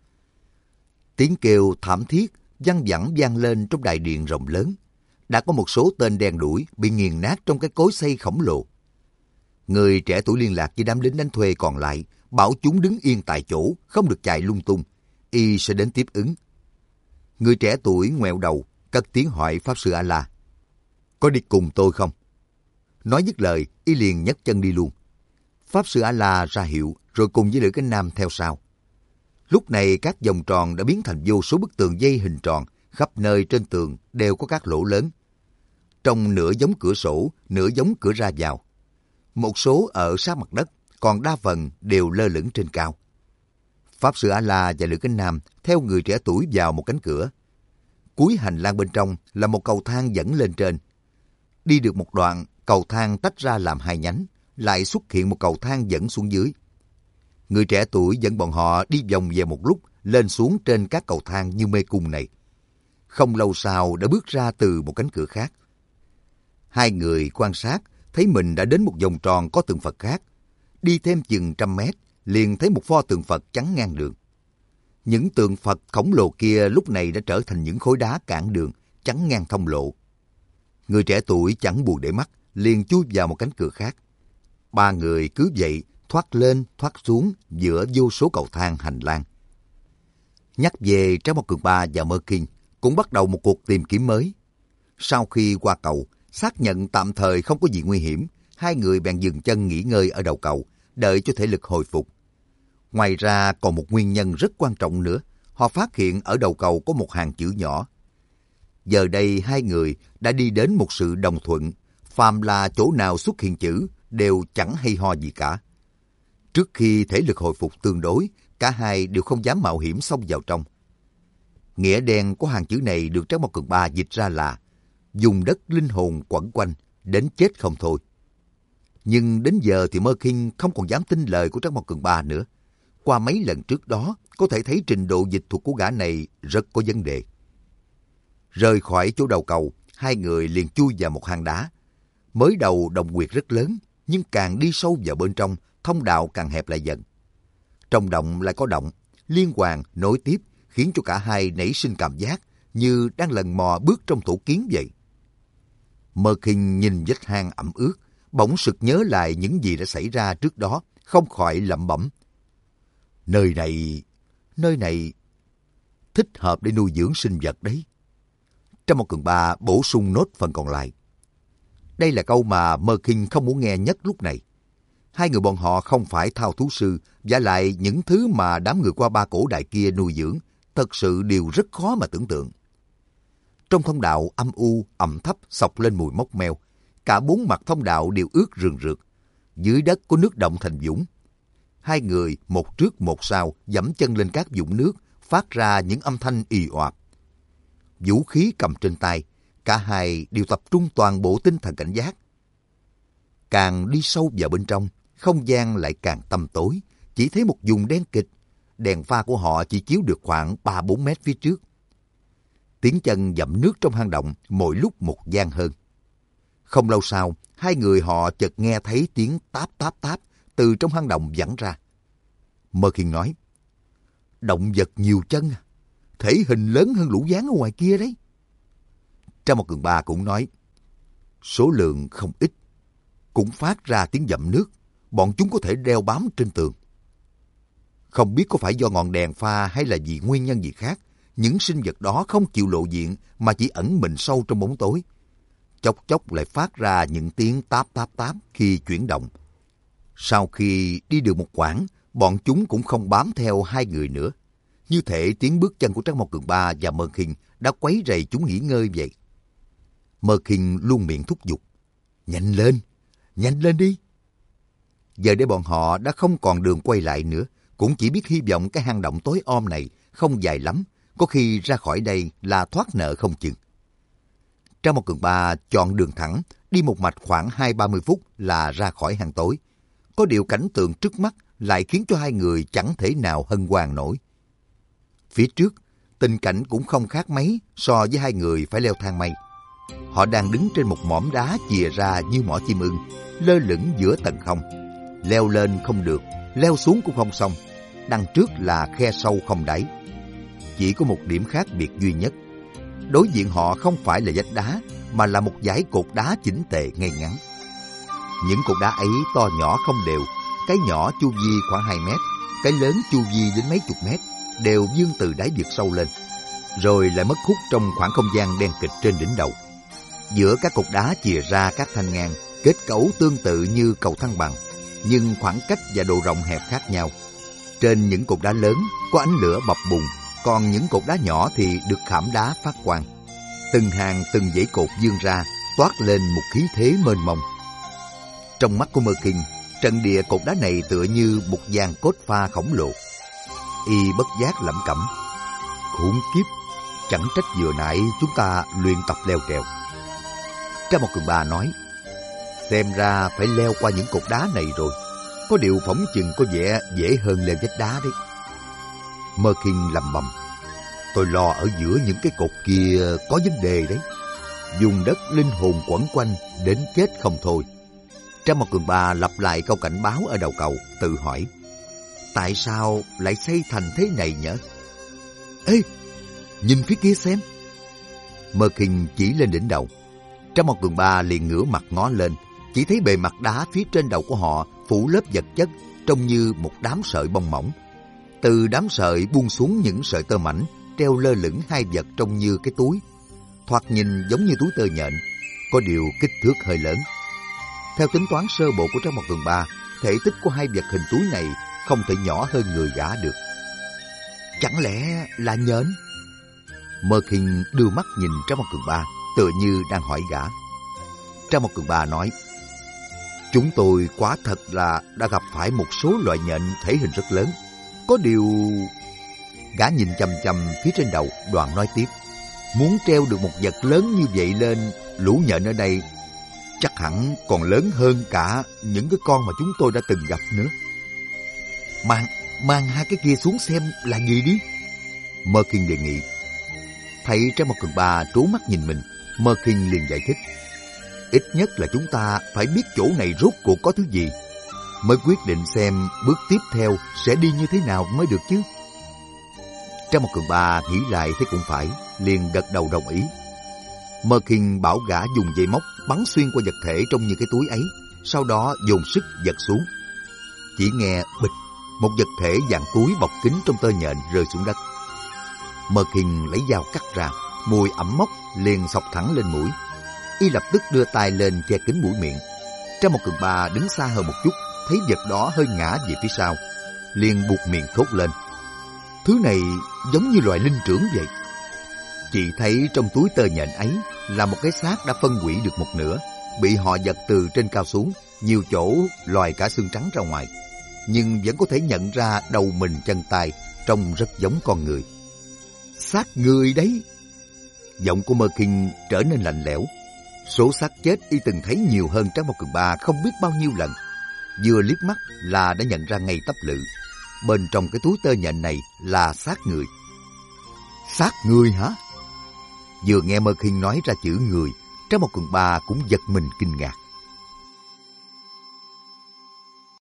Tiếng kêu thảm thiết văng vẳng vang lên trong đại điện rộng lớn. Đã có một số tên đen đuổi bị nghiền nát trong cái cối xay khổng lồ. Người trẻ tuổi liên lạc với đám lính đánh thuê còn lại, bảo chúng đứng yên tại chỗ, không được chạy lung tung. Y sẽ đến tiếp ứng. Người trẻ tuổi ngoẹo đầu, cất tiếng hỏi Pháp Sư A-la: "Có đi cùng tôi không?" Nói dứt lời, y liền nhấc chân đi luôn. Pháp Sư A-la ra hiệu, rồi cùng với Lữ Kinh Nam theo sau. Lúc này các vòng tròn đã biến thành vô số bức tường dây hình tròn, khắp nơi trên tường đều có các lỗ lớn. Trông nửa giống cửa sổ, nửa giống cửa ra vào. Một số ở sát mặt đất, còn đa phần đều lơ lửng trên cao. Pháp Sư A-la và Lữ Kinh Nam theo người trẻ tuổi vào một cánh cửa. Cuối hành lang bên trong là một cầu thang dẫn lên trên. Đi được một đoạn, cầu thang tách ra làm hai nhánh, lại xuất hiện một cầu thang dẫn xuống dưới. Người trẻ tuổi dẫn bọn họ đi vòng về một lúc, lên xuống trên các cầu thang như mê cung này. Không lâu sau đã bước ra từ một cánh cửa khác. Hai người quan sát, thấy mình đã đến một vòng tròn có tượng Phật khác. Đi thêm chừng trăm mét, liền thấy một pho tượng Phật chắn ngang đường. Những tượng Phật khổng lồ kia lúc này đã trở thành những khối đá cản đường, chắn ngang thông lộ. Người trẻ tuổi chẳng buồn để mắt, liền chui vào một cánh cửa khác. Ba người cứ vậy thoát lên thoát xuống giữa vô số cầu thang hành lang. Nhắc về Trái Một Cường Ba và Mơ Kinh cũng bắt đầu một cuộc tìm kiếm mới. Sau khi qua cầu, xác nhận tạm thời không có gì nguy hiểm, hai người bèn dừng chân nghỉ ngơi ở đầu cầu, đợi cho thể lực hồi phục. Ngoài ra còn một nguyên nhân rất quan trọng nữa, họ phát hiện ở đầu cầu có một hàng chữ nhỏ. Giờ đây hai người đã đi đến một sự đồng thuận, phàm là chỗ nào xuất hiện chữ đều chẳng hay ho gì cả. Trước khi thể lực hồi phục tương đối, cả hai đều không dám mạo hiểm xông vào trong. Nghĩa đen của hàng chữ này được Trái Một Cường Ba dịch ra là dùng đất linh hồn quẩn quanh, đến chết không thôi. Nhưng đến giờ thì Mơ Kinh không còn dám tin lời của Trái Một Cường Ba nữa. Qua mấy lần trước đó, có thể thấy trình độ dịch thuật của gã này rất có vấn đề. Rời khỏi chỗ đầu cầu, hai người liền chui vào một hang đá. Mới đầu động huyệt rất lớn, nhưng càng đi sâu vào bên trong, thông đạo càng hẹp lại dần. Trong động lại có động, liên hoàn nối tiếp, khiến cho cả hai nảy sinh cảm giác như đang lần mò bước trong tổ kiến vậy. Mơ Kinh nhìn vách hang ẩm ướt, bỗng sực nhớ lại những gì đã xảy ra trước đó, không khỏi lẩm bẩm: Nơi này, nơi này thích hợp để nuôi dưỡng sinh vật đấy. Trái Một Cường Ba bổ sung nốt phần còn lại. Đây là câu mà Mơ Kinh không muốn nghe nhất lúc này. Hai người bọn họ không phải thao thú sư, và lại những thứ mà đám người qua ba cổ đại kia nuôi dưỡng thật sự đều rất khó mà tưởng tượng. Trong thông đạo âm u, ẩm thấp xộc lên mùi mốc meo. Cả bốn mặt thông đạo đều ướt rườn rượt. Dưới đất có nước động thành vũng. Hai người một trước một sau giẫm chân lên các vũng nước, phát ra những âm thanh ì oạp. Vũ khí cầm trên tay, cả hai đều tập trung toàn bộ tinh thần cảnh giác. Càng đi sâu vào bên trong, không gian lại càng tăm tối, chỉ thấy một vùng đen kịt. Đèn pha của họ chỉ chiếu được khoảng ba bốn mét phía trước. Tiếng chân dậm nước trong hang động mỗi lúc một vang hơn. Không lâu sau, hai người họ chợt nghe thấy tiếng táp táp táp từ trong hang động vẳng ra. Mơ Khiên nói, động vật nhiều chân, thể hình lớn hơn lũ gián ở ngoài kia đấy. Trang Một Cường Ba cũng nói, số lượng không ít, cũng phát ra tiếng dậm nước, bọn chúng có thể đeo bám trên tường. Không biết có phải do ngọn đèn pha hay là vì nguyên nhân gì khác, những sinh vật đó không chịu lộ diện mà chỉ ẩn mình sâu trong bóng tối. Chốc chốc lại phát ra những tiếng táp táp táp khi chuyển động. Sau khi đi được một quãng, bọn chúng cũng không bám theo hai người nữa. Như thể tiếng bước chân của Trang Một Cường Ba và Mơ Khiên đã quấy rầy chúng nghỉ ngơi vậy. Mơ Khiên luôn miệng thúc giục, nhanh lên, nhanh lên đi. Giờ đây bọn họ đã không còn đường quay lại nữa, cũng chỉ biết hy vọng cái hang động tối om này không dài lắm, có khi ra khỏi đây là thoát nợ không chừng. Trang Một Cường Ba chọn đường thẳng, đi một mạch khoảng hai ba mươi phút là ra khỏi hang tối. Có điều cảnh tượng trước mắt lại khiến cho hai người chẳng thể nào hân hoan nổi. Phía trước, tình cảnh cũng không khác mấy so với hai người phải leo thang mây. Họ đang đứng trên một mỏm đá chìa ra như mỏ chim ưng, lơ lửng giữa tầng không. Leo lên không được, leo xuống cũng không xong. Đằng trước là khe sâu không đáy. Chỉ có một điểm khác biệt duy nhất. Đối diện họ không phải là vách đá, mà là một dãy cột đá chỉnh tề ngay ngắn. Những cột đá ấy to nhỏ không đều, cái nhỏ chu vi khoảng hai mét, cái lớn chu vi đến mấy chục mét, đều vươn từ đáy vực sâu lên, rồi lại mất hút trong khoảng không gian đen kịch trên đỉnh đầu. Giữa các cột đá chìa ra các thanh ngang, kết cấu tương tự như cầu thăng bằng, nhưng khoảng cách và độ rộng hẹp khác nhau. Trên những cột đá lớn có ánh lửa bập bùng, còn những cột đá nhỏ thì được khảm đá phát quang. Từng hàng từng dãy cột vươn ra, toát lên một khí thế mênh mông. Trong mắt của Mơ Khiên, trận địa cột đá này tựa như một dàn cốt pha khổng lồ. Y bất giác lẩm cẩm, khủng khiếp, chẳng trách vừa nãy chúng ta luyện tập leo trèo. Trang Một Cường Ba nói, xem ra phải leo qua những cột đá này rồi, có điều phỏng chừng có vẻ dễ hơn leo vách đá đấy. Mơ Khiên lẩm bẩm, tôi lo ở giữa những cái cột kia có vấn đề đấy. Dùng đất linh hồn quẩn quanh đến chết không thôi. Trang Một Cường Ba lặp lại câu cảnh báo ở đầu cầu, tự hỏi, tại sao lại xây thành thế này nhở? Ê, nhìn phía kia xem. Mơ Khiên chỉ lên đỉnh đầu. Trang Một Cường Ba liền ngửa mặt ngó lên, chỉ thấy bề mặt đá phía trên đầu của họ phủ lớp vật chất trông như một đám sợi bông mỏng. Từ đám sợi buông xuống những sợi tơ mảnh, treo lơ lửng hai vật trông như cái túi. Thoạt nhìn giống như túi tơ nhện, có điều kích thước hơi lớn. Theo tính toán sơ bộ của Trang Một Cường Ba, thể tích của hai vật hình túi này không thể nhỏ hơn người gã được. Chẳng lẽ là nhện? Mơ Khiên đưa mắt nhìn Trang Một Cường Ba, tựa như đang hỏi gã. Trang Một Cường Ba nói, chúng tôi quả thật là đã gặp phải một số loại nhện thể hình rất lớn. Có điều... Gã nhìn chằm chằm phía trên đầu, đoạn nói tiếp, muốn treo được một vật lớn như vậy lên, lũ nhện ở đây chắc hẳn còn lớn hơn cả những cái con mà chúng tôi đã từng gặp nữa. Mang, mang hai cái kia xuống xem là gì đi. Mơ Khiên đề nghị. Thấy Trang Một Cường Ba trố mắt nhìn mình, Mơ Khiên liền giải thích, ít nhất là chúng ta phải biết chỗ này rốt cuộc có thứ gì, mới quyết định xem bước tiếp theo sẽ đi như thế nào mới được chứ. Trang Một Cường Ba nghĩ lại thấy cũng phải, liền gật đầu đồng ý. Mơ Khiên bảo gã dùng dây móc bắn xuyên qua vật thể trông như cái túi ấy, sau đó dồn sức giật xuống. Chỉ nghe bịch, một vật thể dạng túi bọc kín trong tơ nhện rơi xuống đất. Mơ Khiên lấy dao cắt ra, mùi ẩm mốc liền xộc thẳng lên mũi. Y lập tức đưa tay lên che kín mũi miệng. Trang Một Cường Ba đứng xa hơn một chút, thấy vật đó hơi ngã về phía sau, liền buộc miệng thốt lên, thứ này giống như loài linh trưởng vậy. Chị thấy trong túi tơ nhện ấy là một cái xác đã phân hủy được một nửa, bị họ giật từ trên cao xuống, nhiều chỗ lòi cả xương trắng ra ngoài, nhưng vẫn có thể nhận ra đầu mình chân tay, trông rất giống con người. Xác người đấy. Giọng của Mơ Khiên trở nên lạnh lẽo. Số xác chết y từng thấy nhiều hơn Tráng Bom Cường Ba không biết bao nhiêu lần. Vừa liếc mắt là đã nhận ra ngay tấp lự. Bên trong cái túi tơ nhện này là xác người. Xác người hả? Vừa nghe Mơ Khiên nói ra chữ người, Tráng Bom Cường Ba cũng giật mình kinh ngạc.